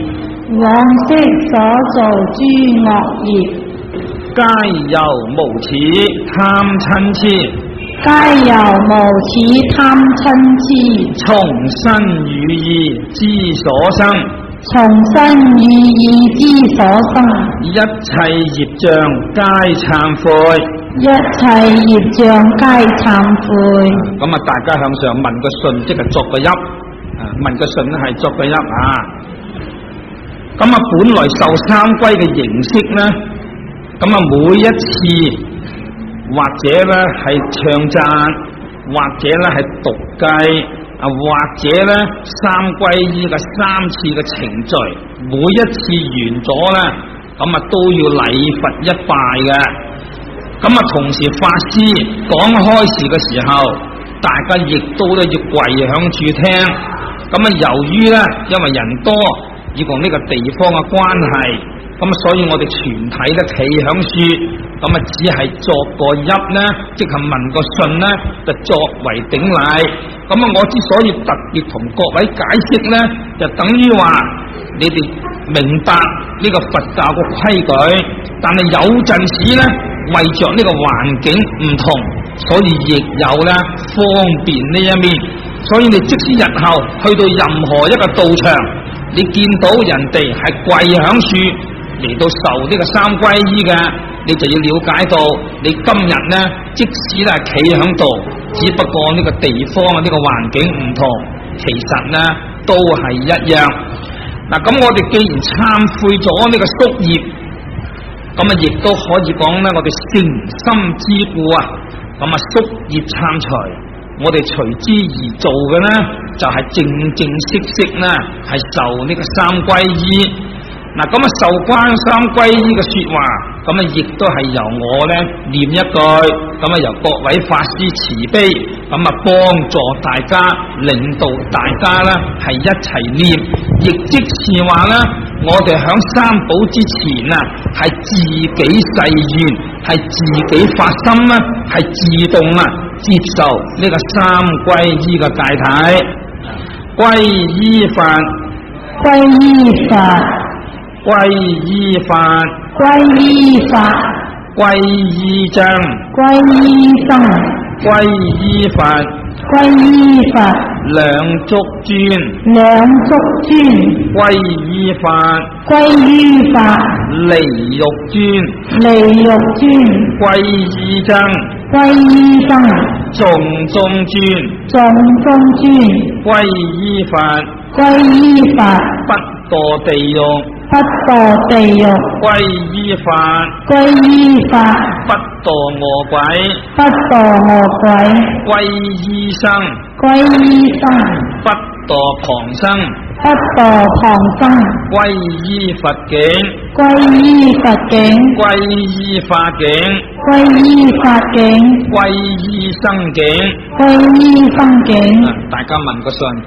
往昔所造諸惡業， 皆由無始貪嗔癡， 皆由無始貪嗔癡， 從身語意之所生， 從身語意之所生， 一切業障皆懺悔。 一切業障皆懺悔。 咁啊，大家向上問個順，即係作個揖。問個順咧係作個揖啊。咁啊，本來受三歸嘅形式咧，咁啊每一次或者咧係唱讚，或者咧係讀計，啊或者咧三歸依嘅3次嘅程序，每一次完咗咧，咁啊都要禮佛一拜嘅。咁啊，同時法師講開示嘅時候，大家亦都要跪響處聽。咁啊，由於咧，因為人多，以及呢個地方嘅關係，咁所以我哋全體咧企響處，咁啊只係作個揖咧，即係問個訊咧，就作為頂禮。咁啊，我之所以特別同各位解釋咧，就等於話你哋明白呢個佛教嘅規矩，但係有陣時咧，為着呢個環境唔同，所以亦有咧方便呢一面。所以你即使日後去到任何一個道場，你見到人哋係跪響處嚟到受呢個三歸依嘅，你就要了解到你今日呢，即使咧企響度，只不過呢個地方呢個環境唔同，其實呢都係一樣。嗱，咁我哋既然懺悔咗呢個宿業，咁啊亦都可以講咧，我哋誠心之故啊，咁啊宿業懺除，我哋隨之而做嘅呢，就係正正式式呢係受呢個三歸依。嗱，咁啊受關三歸依嘅說話，咁啊亦都係由我呢念一句，咁啊由各位法師慈悲，咁啊幫助大家，領導大家呢係一齊念，亦即是話呢，我哋響三寶之前啊，係自己誓願，係自己發心啦，係自動啊接受呢個三歸依嘅戒體，歸依法， 歸依法， 歸依法， 歸依法， 歸依僧， 歸依僧， 歸依法， 歸依法， 兩足尊， 兩足尊， 歸依法， 歸依法， 離欲尊， 離欲尊， 歸依僧， 歸依僧， 眾中尊， 眾中尊， 歸依法， 歸依法， 不墮地獄， 不墮地獄， 歸依法， 歸依法， 不墮餓鬼， 不墮餓鬼， 歸依僧， 歸依僧， 不墮旁生， 不墮旁生， 歸依佛境， 歸依佛境， 歸依法境， 歸依法境， 歸依僧境， 歸依僧境。 大家問個信。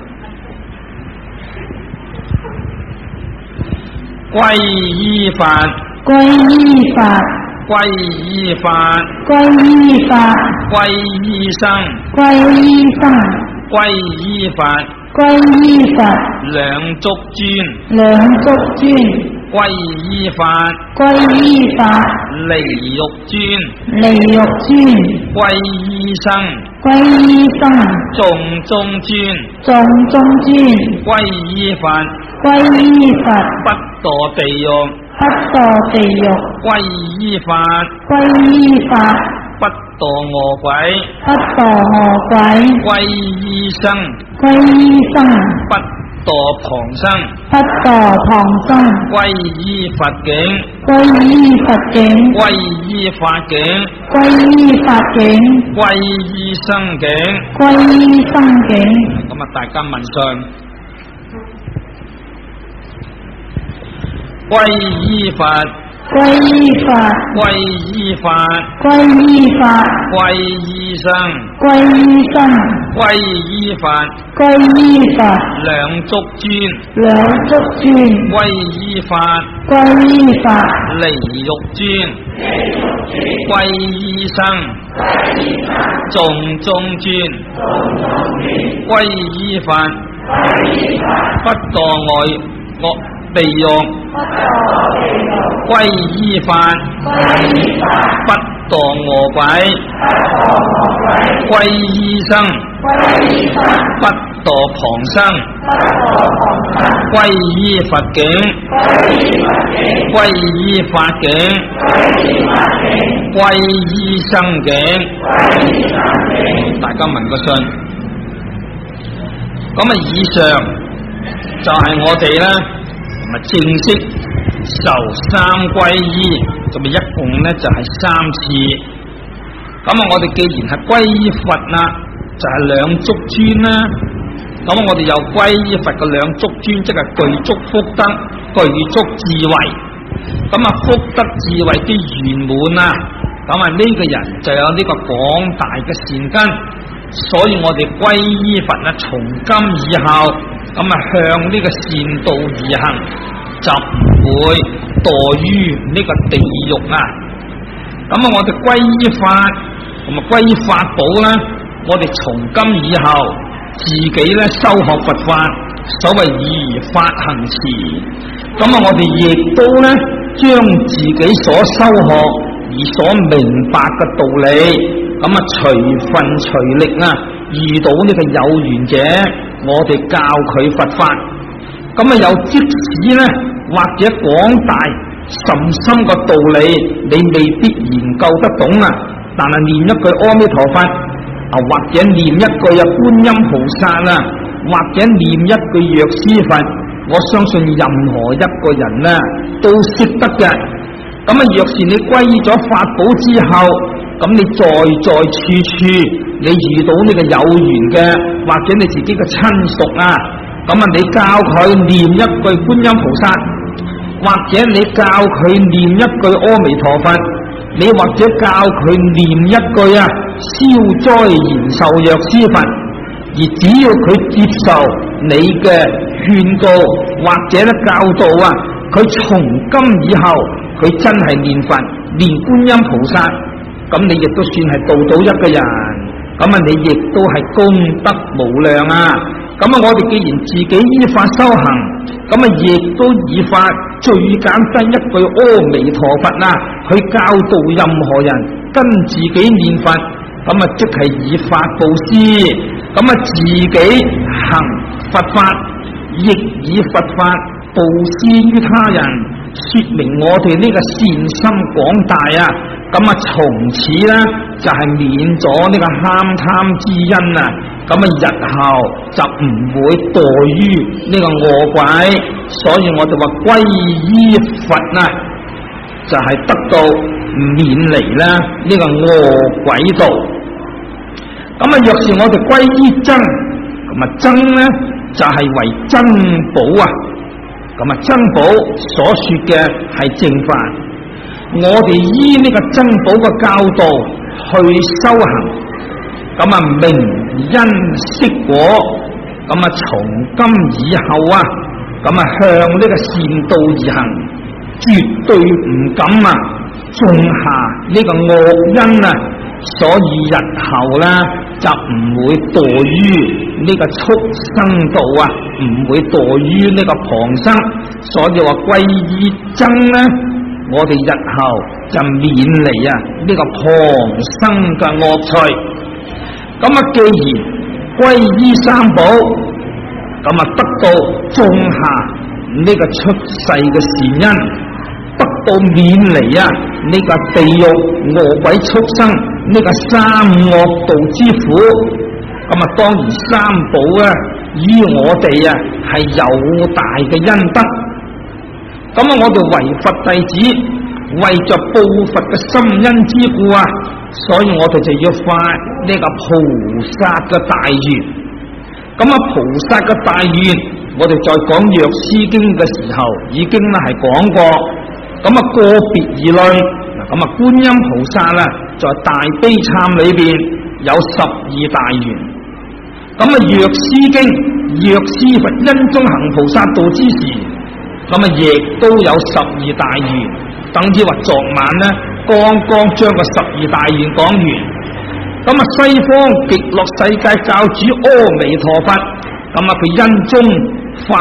歸依法， 歸依法， 歸依法， 歸依法， 歸依僧， 歸依僧， 歸依法， 歸依法， 兩足尊， 兩足尊， 歸依法， 歸依法， 離欲尊， 離欲尊， 歸依僧， 歸依僧， 眾中尊， 眾中尊， 歸依法， 歸依法， 不墮地獄， 不墮地獄， 歸依法， 歸依法， 不墮餓鬼， 不墮餓鬼， 歸依僧， 歸依僧， 不墮旁生， 不墮旁生， 歸依佛境， 歸依佛境， 歸依法境， 歸依法境， 歸依僧境。 歸依僧境。 咁啊，大家問上。歸依法， 歸依法， 歸依法， 歸依法， 歸依僧， 歸依僧， 歸依法， 歸依法， 兩足尊， 兩足尊， 歸依法， 歸依法， 離欲尊，歸依僧，眾中尊，歸依法，不墮餓地獄，歸依法，不墮餓鬼，歸依生，不墮旁生，歸依佛境，歸依法境，歸依生境。大家問個信。咁啊，以上就係我哋咧，正式受三皈依，咁啊一共咧就係3次。咁啊，我哋既然係皈依佛啦，就係兩足尊啦。咁我哋又皈依佛嘅兩足尊，即係具足福德、具足智慧。咁啊，福德智慧啲圓滿啊，咁啊呢個人就有呢個廣大嘅善根。所以我哋皈依佛啊，從今以後咁啊向呢個善道而行，就唔會墮於呢個地獄啊。咁啊，我哋皈依法同埋皈依法寶啦，我哋從今以後自己咧修學佛法，所謂依法行持。咁啊，我哋亦都咧將自己所修學而所明白嘅道理，咁啊隨分隨力啊，遇到呢個有緣者，我哋教佢佛法。咁啊，又即使咧或者廣大甚深嘅道理，你未必研究得懂啊，但係念一句阿彌陀佛啊，或者念一句觀音菩薩啊，或者念一句藥師佛，我相信任何一個人啊都識得嘅。咁啊，若是你皈依咗法寶之後，咁你在處處你遇到呢個有緣嘅，或者你自己嘅親屬啊，咁啊你教佢念一句觀音菩薩，或者你教佢念一句阿彌陀佛，你或者教佢念一句啊消災延壽藥師佛，而只要佢接受你嘅勸告或者咧教導啊，佢從今以後佢真係念佛念觀音菩薩，咁你亦都算係度到一個人，咁啊你亦都係功德無量啊。咁啊我哋既然自己依法修行，咁啊亦都以法最簡單一句阿彌陀佛啊去教導任何人跟自己念佛，咁啊即係以法布施，咁啊自己行佛法，亦以佛法布施於他人，說明我哋呢個善心廣大啊！咁啊，從此咧就係免咗呢個慳貪之因啊！咁啊，日後就唔會墮於呢個餓鬼，所以我哋話皈依佛啊，就係得到免離啦呢個餓鬼道。咁啊，若是我哋皈依僧，咁啊僧咧就係為僧寶啊！咁啊，僧寶所說嘅係正法，我哋依呢個僧寶嘅教導去修行，咁啊明因識果，咁啊從今以後啊，咁啊向呢個善道而行，絕對唔敢啊種下呢個惡因啊，所以日後咧就唔會墮於呢個畜生道啊，唔會墮於呢個旁生，所以話皈依僧咧，我哋日後就免離啊呢個旁生嘅惡趣。咁啊，既然皈依三寶，咁啊得到種下呢個出世嘅善因，得到免離啊呢個地獄餓鬼畜生呢個三惡道之苦。咁啊，當然三寶啊，於我哋啊係有大嘅恩德。咁啊，我哋為佛弟子，為着報佛嘅深恩之故啊，所以我哋就要發呢個菩薩嘅大願。咁啊，菩薩嘅大願，我哋在講藥師經嘅時候已經咧係講過。咁啊，個別而論，咁啊，觀音菩薩啊，在大悲懺裏邊有12大願。咁啊，藥師經、藥師佛因中行菩薩道之時，咁啊，亦都有12大願。等於話昨晚咧，剛剛將個12大願講完。咁啊，西方極樂世界教主阿彌陀佛，咁啊，佢因中發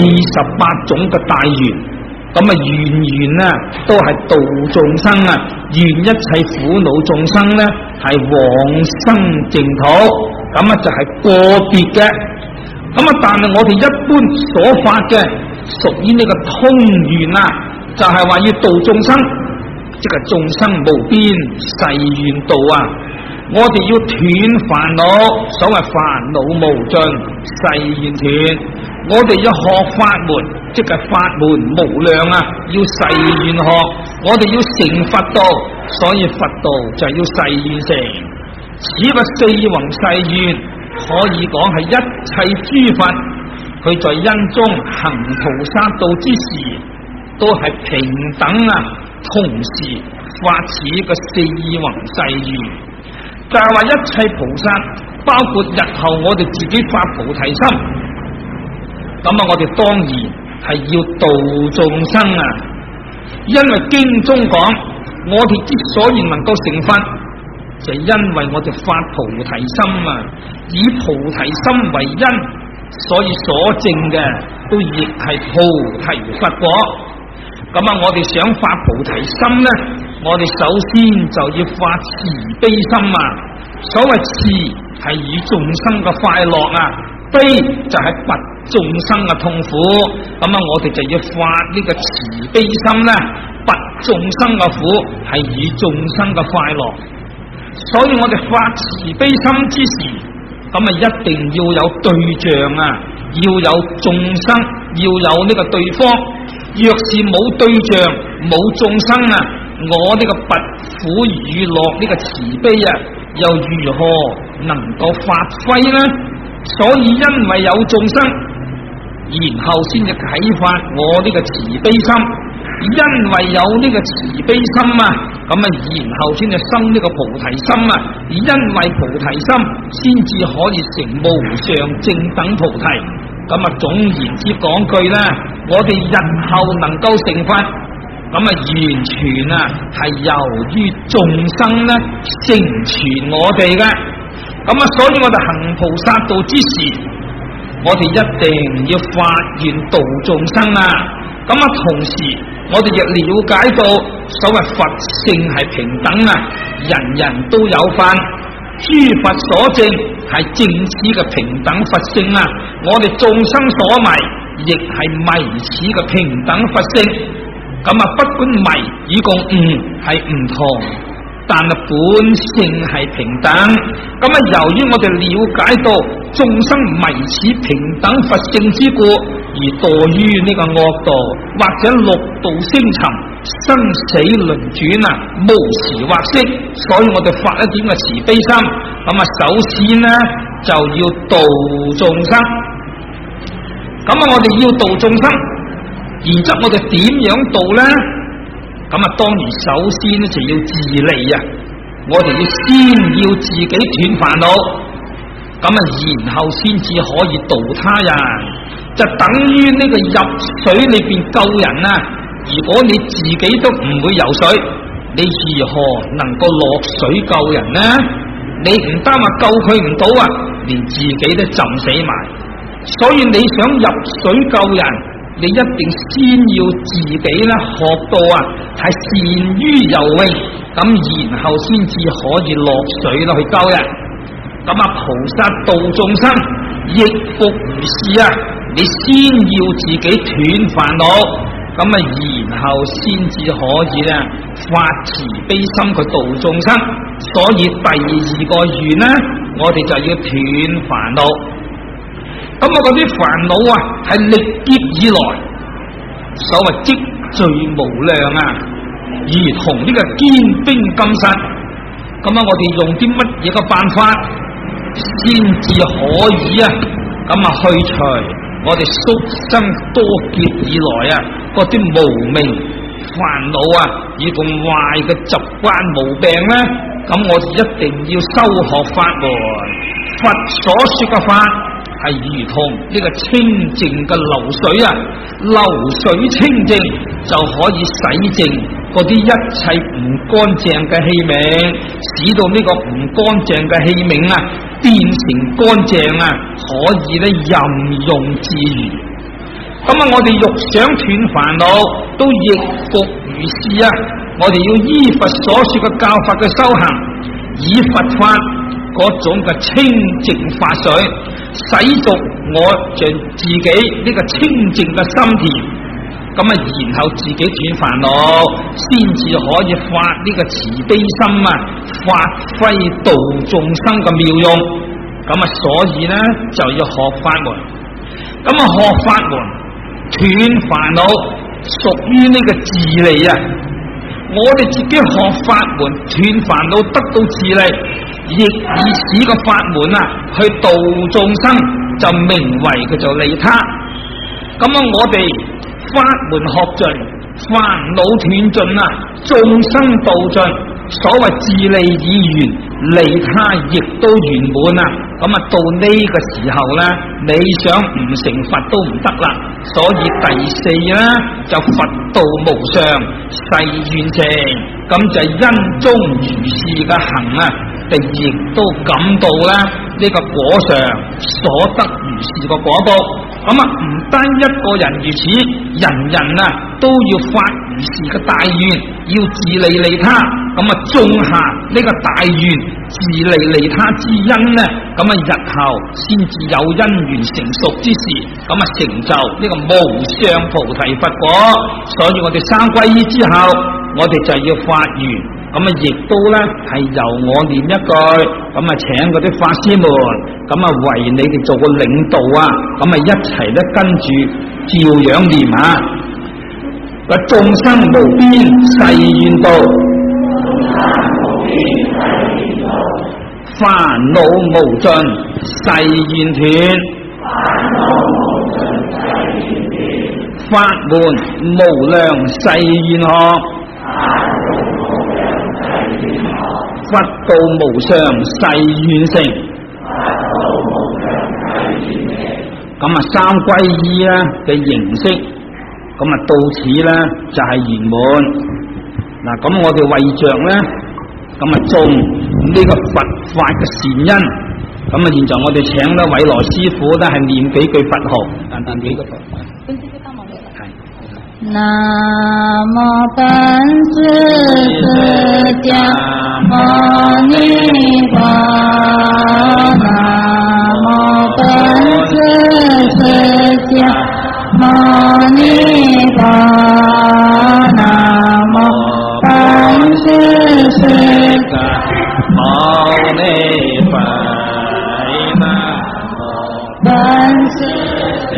48種嘅大願。咁啊，願啊，都係度眾生啊，願一切苦惱眾生咧係往生淨土，咁啊就係個別嘅。咁啊，但係我哋一般所發嘅屬於呢個通願啊，就係話要度眾生，即係眾生無邊誓願度啊。我哋要斷煩惱，所謂煩惱無盡誓願斷。我哋要學法門，即係法門無量啊，要誓願學。我哋要成佛道，所以佛道就要誓願成。此個四弘誓願，可以講係一切諸佛佢在因中行菩薩道之時，都係平等啊，同時發此個四弘誓願。就係話一切菩薩，包括日後我哋自己發菩提心，咁啊，我哋當然係要度眾生啊。因為經中講，我哋之所以能夠成佛，就係因為我哋發菩提心啊，以菩提心為因，所以所證嘅都亦係菩提佛果。咁啊，我哋想發菩提心呢，我哋首先就要發慈悲心啊。所謂慈係以眾生嘅快樂啊，悲就係拔眾生嘅痛苦。咁啊，我哋就要發呢個慈悲心呢，拔眾生嘅苦，係以眾生嘅快樂。所以我哋發慈悲心之時，咁啊一定要有對象啊，要有眾生，要有呢個對方。若是冇對象冇眾生啊，我呢個拔苦與樂呢個慈悲啊，又如何能夠發揮呢？所以因為有眾生，然後先至啟發我呢個慈悲心。因為有呢個慈悲心啊，咁啊然後先至生呢個菩提心啊。而因為菩提心，先至可以成無上正等菩提。咁啊，總言之講句啦，我哋日後能夠成佛，咁啊完全啊係由於眾生咧成全我哋嘅。咁啊，所以我哋行菩薩道之時，我哋一定要發願度眾生啊。咁啊，同時我哋亦了解到所謂佛性係平等啊，人人都有份。諸佛所證係正此嘅平等佛性啊，我哋眾生所迷亦係迷此嘅平等佛性。咁啊，不管迷與共悟係唔同，但係本性係平等。咁啊，由於我哋了解到眾生迷此平等佛性之故，而墮於呢個惡道或者六道星塵。生死輪轉啊，無時或息，所以我哋發一點嘅慈悲心。咁啊，首先呢就要度眾生。咁啊，我哋要度眾生，然之後我哋點樣度呢？咁啊，當然首先呢就要自利啊，我哋要先要自己斷煩惱，咁啊，然後先至可以度他人。就等於呢個入水裏邊救人啊。如果你自己都唔會游水，你如何能夠落水救人呢？你唔單話救佢唔到啊，連自己都浸死埋。所以你想入水救人，你一定先要自己咧學到啊，係善於游泳，咁然後先至可以落水去救人。咁啊，菩薩度眾生亦復如是啊，你先要自己斷煩惱。咁啊，然後先至可以咧發慈悲心去度眾生。所以第二個願呢，我哋就要斷煩惱。咁啊，嗰啲煩惱啊，係歷劫以來，所謂積聚無量啊，如同呢個堅冰金石。咁啊，我哋用啲乜嘢嘅辦法，先至可以啊？咁啊，去除我哋宿生多劫以來啊，嗰啲無明煩惱啊，以共壞嘅習慣毛病咧，咁我哋一定要修學法門。佛所說嘅法係如同呢個清淨嘅流水啊，流水清淨就可以洗淨嗰啲一切唔乾淨嘅器皿，使到呢個唔乾淨嘅器皿啊變成乾淨啊，可以咧任用自如。 咁啊，我哋欲想斷煩惱，都亦復如是啊！我哋要依佛所說嘅教法嘅修行，以佛法嗰種嘅清淨法水，洗濯我像自己呢個清淨嘅心田。咁啊，然後自己斷煩惱，先至可以發呢個慈悲心啊，發揮度眾生嘅妙用。咁啊，所以呢，就要學法門。咁啊，學法門斷煩惱，屬於呢個自利啊！我哋自己學法門斷煩惱，得到自利，亦以此個法門啊，去度眾生，就名為佢做利他。咁啊，我哋法門學盡，煩惱斷盡啊，眾生度盡，所謂自利已完，利他亦都圓滿啊！咁啊，到呢個時候呢，你想唔成佛都唔得啦。所以第四呢，就佛道無上，誓願成，咁就因中如是嘅行啊，地亦都感到呢個果上所得如是個果報。咁啊，唔單一個人如此，人人啊都要發如是嘅大願，要自利利他。咁啊，種下呢個大願自利利他之因呢，咁啊日後先至有因緣成熟之時，咁啊成就呢個無上菩提佛果。所以我哋三皈依之後，我哋就要發願，咁啊亦都呢係由我念一句，咁啊請嗰啲法師們，咁啊為你哋做個領導啊，咁啊一齊咧跟住照樣念啊！個眾生無邊誓願度，煩惱無盡誓願斷，法門無量誓願學，佛道無上誓願成。咁啊，三皈依咧嘅形式，咁啊到此咧就係圓滿。嗱，咁我哋為着咧，咁啊種呢個佛法嘅善因，咁啊現在我哋請咧偉來師傅咧係念幾句佛號，簡單幾個佛。 南無本師釋迦牟尼佛，南無本師釋迦牟尼佛，南無本師釋迦牟尼佛，本師。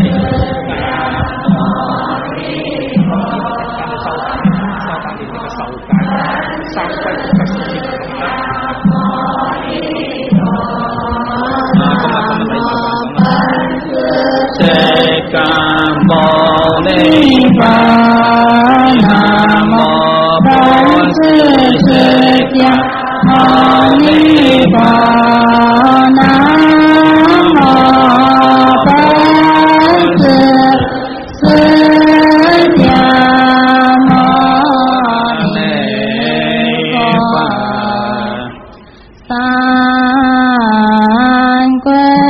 釋迦牟尼佛，南無本師釋迦牟尼佛，南無本師釋迦牟尼佛，三皈。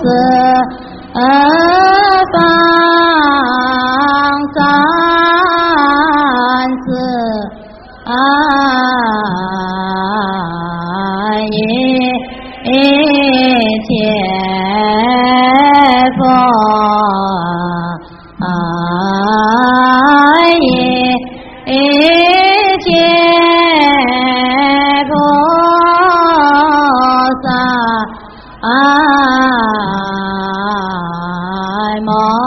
方三世一切佛一切菩萨摩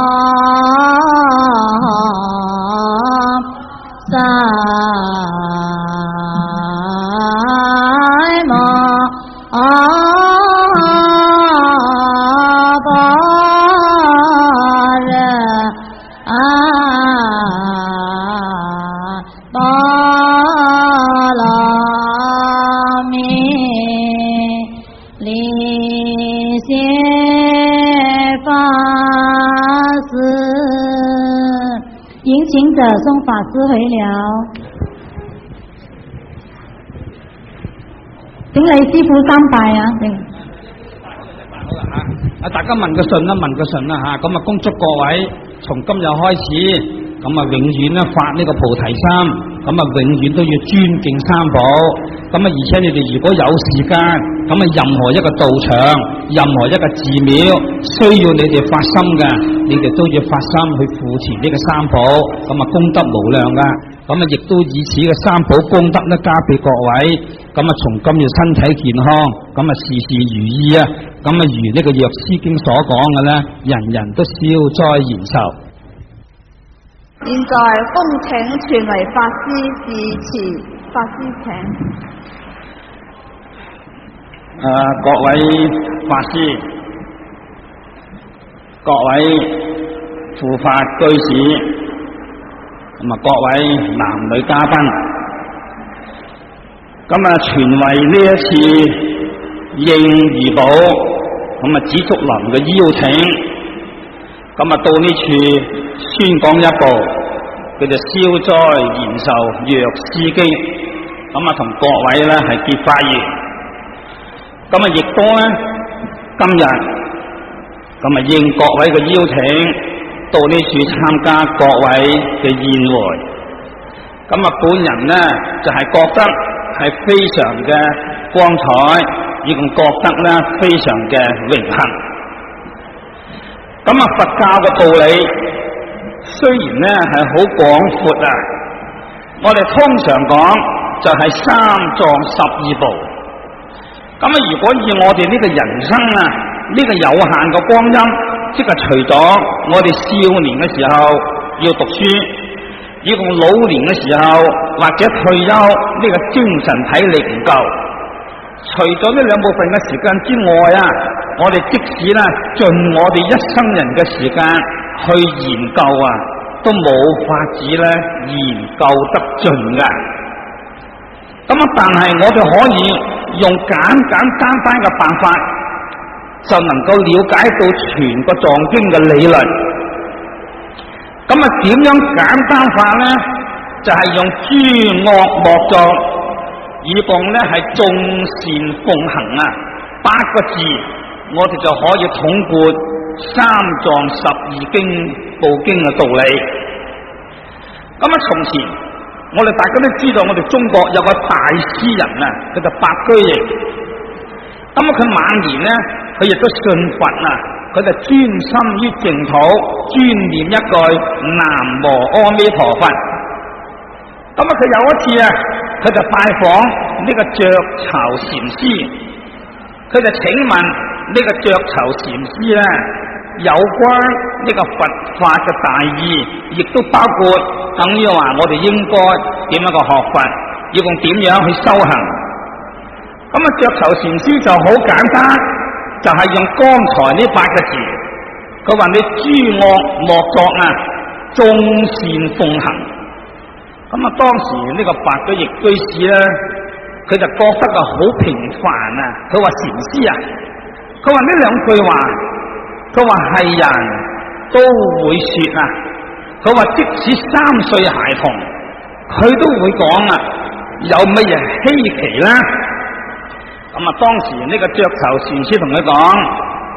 萨摩般若波罗蜜离心法师，迎请者送法师回了。頂禮師傅3拜啊！ 大家問個順啦，咁啊，恭祝各位從今日開始，咁啊，永遠咧發呢個菩提心，咁啊，永遠都要尊敬三寶，咁啊，而且你哋如果有時間，咁啊，任何一個道場，任何一個寺廟需要你哋發心嘅，你哋都要發心去扶持呢個三寶，咁啊，功德無量噶，咁啊，亦都以此嘅三寶功德咧加俾各位，咁啊，從今日身體健康，咁啊，事事如意啊，咁啊，如呢個藥師經所講嘅咧，人人都消災延壽。 現在恭請傳為法師致辭，法師請。 各位法師，各位護法居士，咁啊，各位男女嘉賓，咁啊，傳為呢一次應怡寶，咁啊，紫竹林嘅邀請，咁啊，到呢處宣講一部叫做消災延壽藥師經，咁啊，同各位咧係結法緣。咁啊，亦都咧今日咁啊，應各位嘅邀請，到呢處參加各位嘅宴會。咁啊，本人咧就係覺得係非常嘅光彩，亦仲覺得咧非常嘅榮幸。咁啊，佛教嘅道理雖然咧係好廣闊啊，我哋通常講就係三藏12部。咁啊，如果以我哋呢個人生啊，呢個有限嘅光陰，即係除咗我哋少年嘅時候要讀書，以共老年嘅時候或者退休呢個精神體力唔夠，除咗呢兩部分嘅時間之外啊，我哋即使咧盡我哋一生人嘅時間去研究啊，都冇法子咧研究得盡㗎。咁啊，但係我哋可以用簡單嘅辦法，就能夠了解到全個藏經嘅理論。咁啊，點樣簡單法咧？就係用諸惡莫作，以共咧係眾善奉行啊，8個字，我哋就可以統括三藏12經部經嘅道理。咁啊，從前我哋大家都知道，我哋中國有個大詩人啊，叫做白居易。咁啊，佢晚年咧，佢亦都信佛啊，佢就專心於淨土，專念一句南無阿彌陀佛。咁啊，佢有一次啊，佢就拜訪呢個雀巢禪師，佢就請問呢個雀巢禪師咧，有關呢個佛法嘅大義，亦都包括等於話我哋應該點樣個學佛，要用點樣去修行。咁啊，雀巢禪師就好簡單，就係用剛才呢8個字，佢話你諸惡莫作啊，眾善奉行。咁啊，當時呢個白居易居士咧，佢就覺得個好平凡啊。佢話禪師啊，佢話呢兩句話，佢話係人都會說啊。佢話即使3歲孩童，佢都會講啊，有乜嘢稀奇啦？咁啊，當時呢個雀巢禪師同佢講，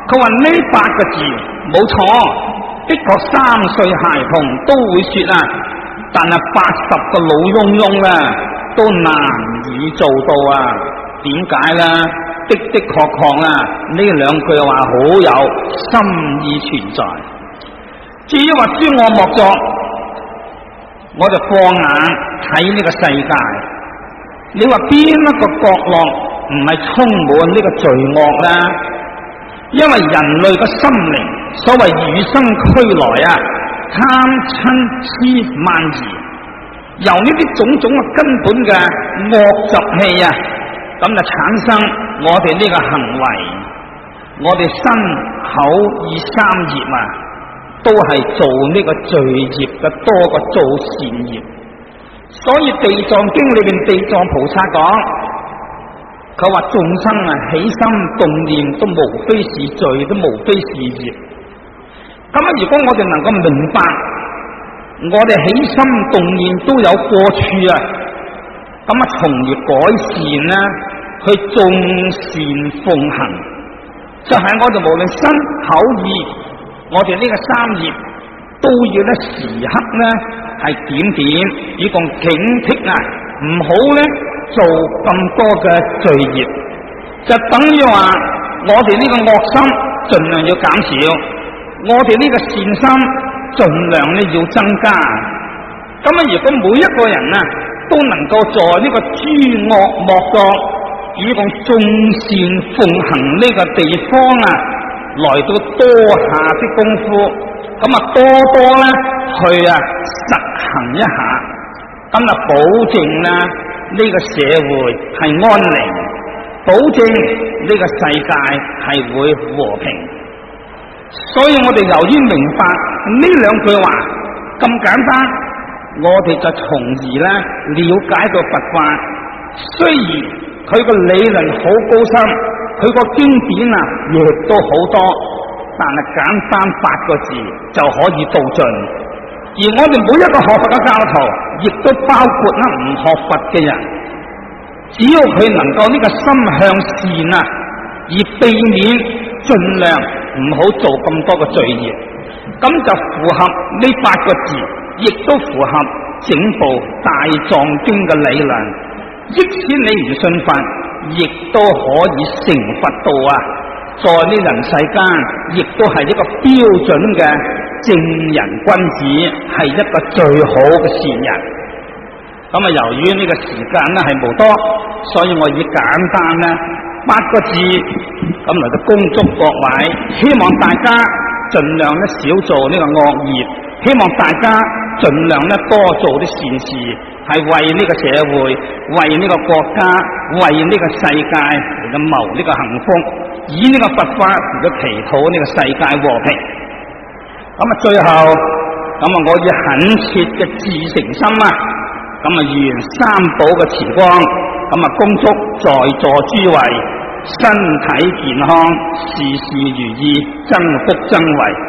佢話呢8個字冇錯，的確3歲孩童都會說啊，但係80個老翁翁啊都難以做到啊。點解呢？的確確啊，呢2句話好有深意存在。至於話諸惡莫作，我就放眼睇呢個世界，你話邊一個角落唔係充滿呢個罪惡呢？因為人類嘅心靈，所謂與生俱來啊，貪嗔痴慢疑，由呢啲種種嘅根本嘅惡習氣啊，咁就產生我哋呢個行為，我哋身口意3業啊，都係做呢個罪業嘅多過做善業。所以地藏經裏邊地藏菩薩講，佢話眾生啊起心動念都無非是罪，都無非是業。咁啊，如果我哋能夠明白，我哋起心動念都有過處啊，咁啊從而改善啦，去眾善奉行，就係我哋無論身口意，我哋呢個3業都要咧時刻咧係點以共警惕啊，唔好咧做咁多嘅罪業，就等於話我哋呢個惡心盡量要減少，我哋呢個善心盡量咧要增加。咁啊，如果每一個人啊都能夠在呢個諸惡莫作，以共眾善奉行呢個地方啊，來到多下啲功夫，咁啊多咧去啊實行一下，咁啊保證啦呢個社會係安寧，保證呢個世界係會和平。所以我哋由於明白呢2句話咁簡單，我哋就從而咧了解到佛法。雖然佢個理論好高深，佢個經典啊亦都好多，但係簡單8個字就可以道盡。而我哋每一個學佛嘅教徒，亦都包括唔學佛嘅人，只要佢能夠呢個心向善啊，而避免盡量唔好做咁多嘅罪業，咁就符合呢8個字，亦都符合整部大藏經嘅理論。即使你唔信佛，亦都可以成佛道啊！在呢人世間，亦都係一個標準嘅正人君子，係一個最好嘅善人。咁啊，由於呢個時間咧係無多，所以我以簡單咧8個字咁嚟到恭祝各位，希望大家盡量咧少做呢個惡業，希望大家盡量咧多做啲善事，係為呢個社會、為呢個國家、為呢個世界嚟到謀呢個幸福，以呢個佛法嚟到祈禱呢個世界和平。咁啊，最後咁啊，我以懇切嘅至誠心啊，咁啊願三寶嘅慈光，咁啊恭祝在座諸位身體健康，事事如意，增福增慧。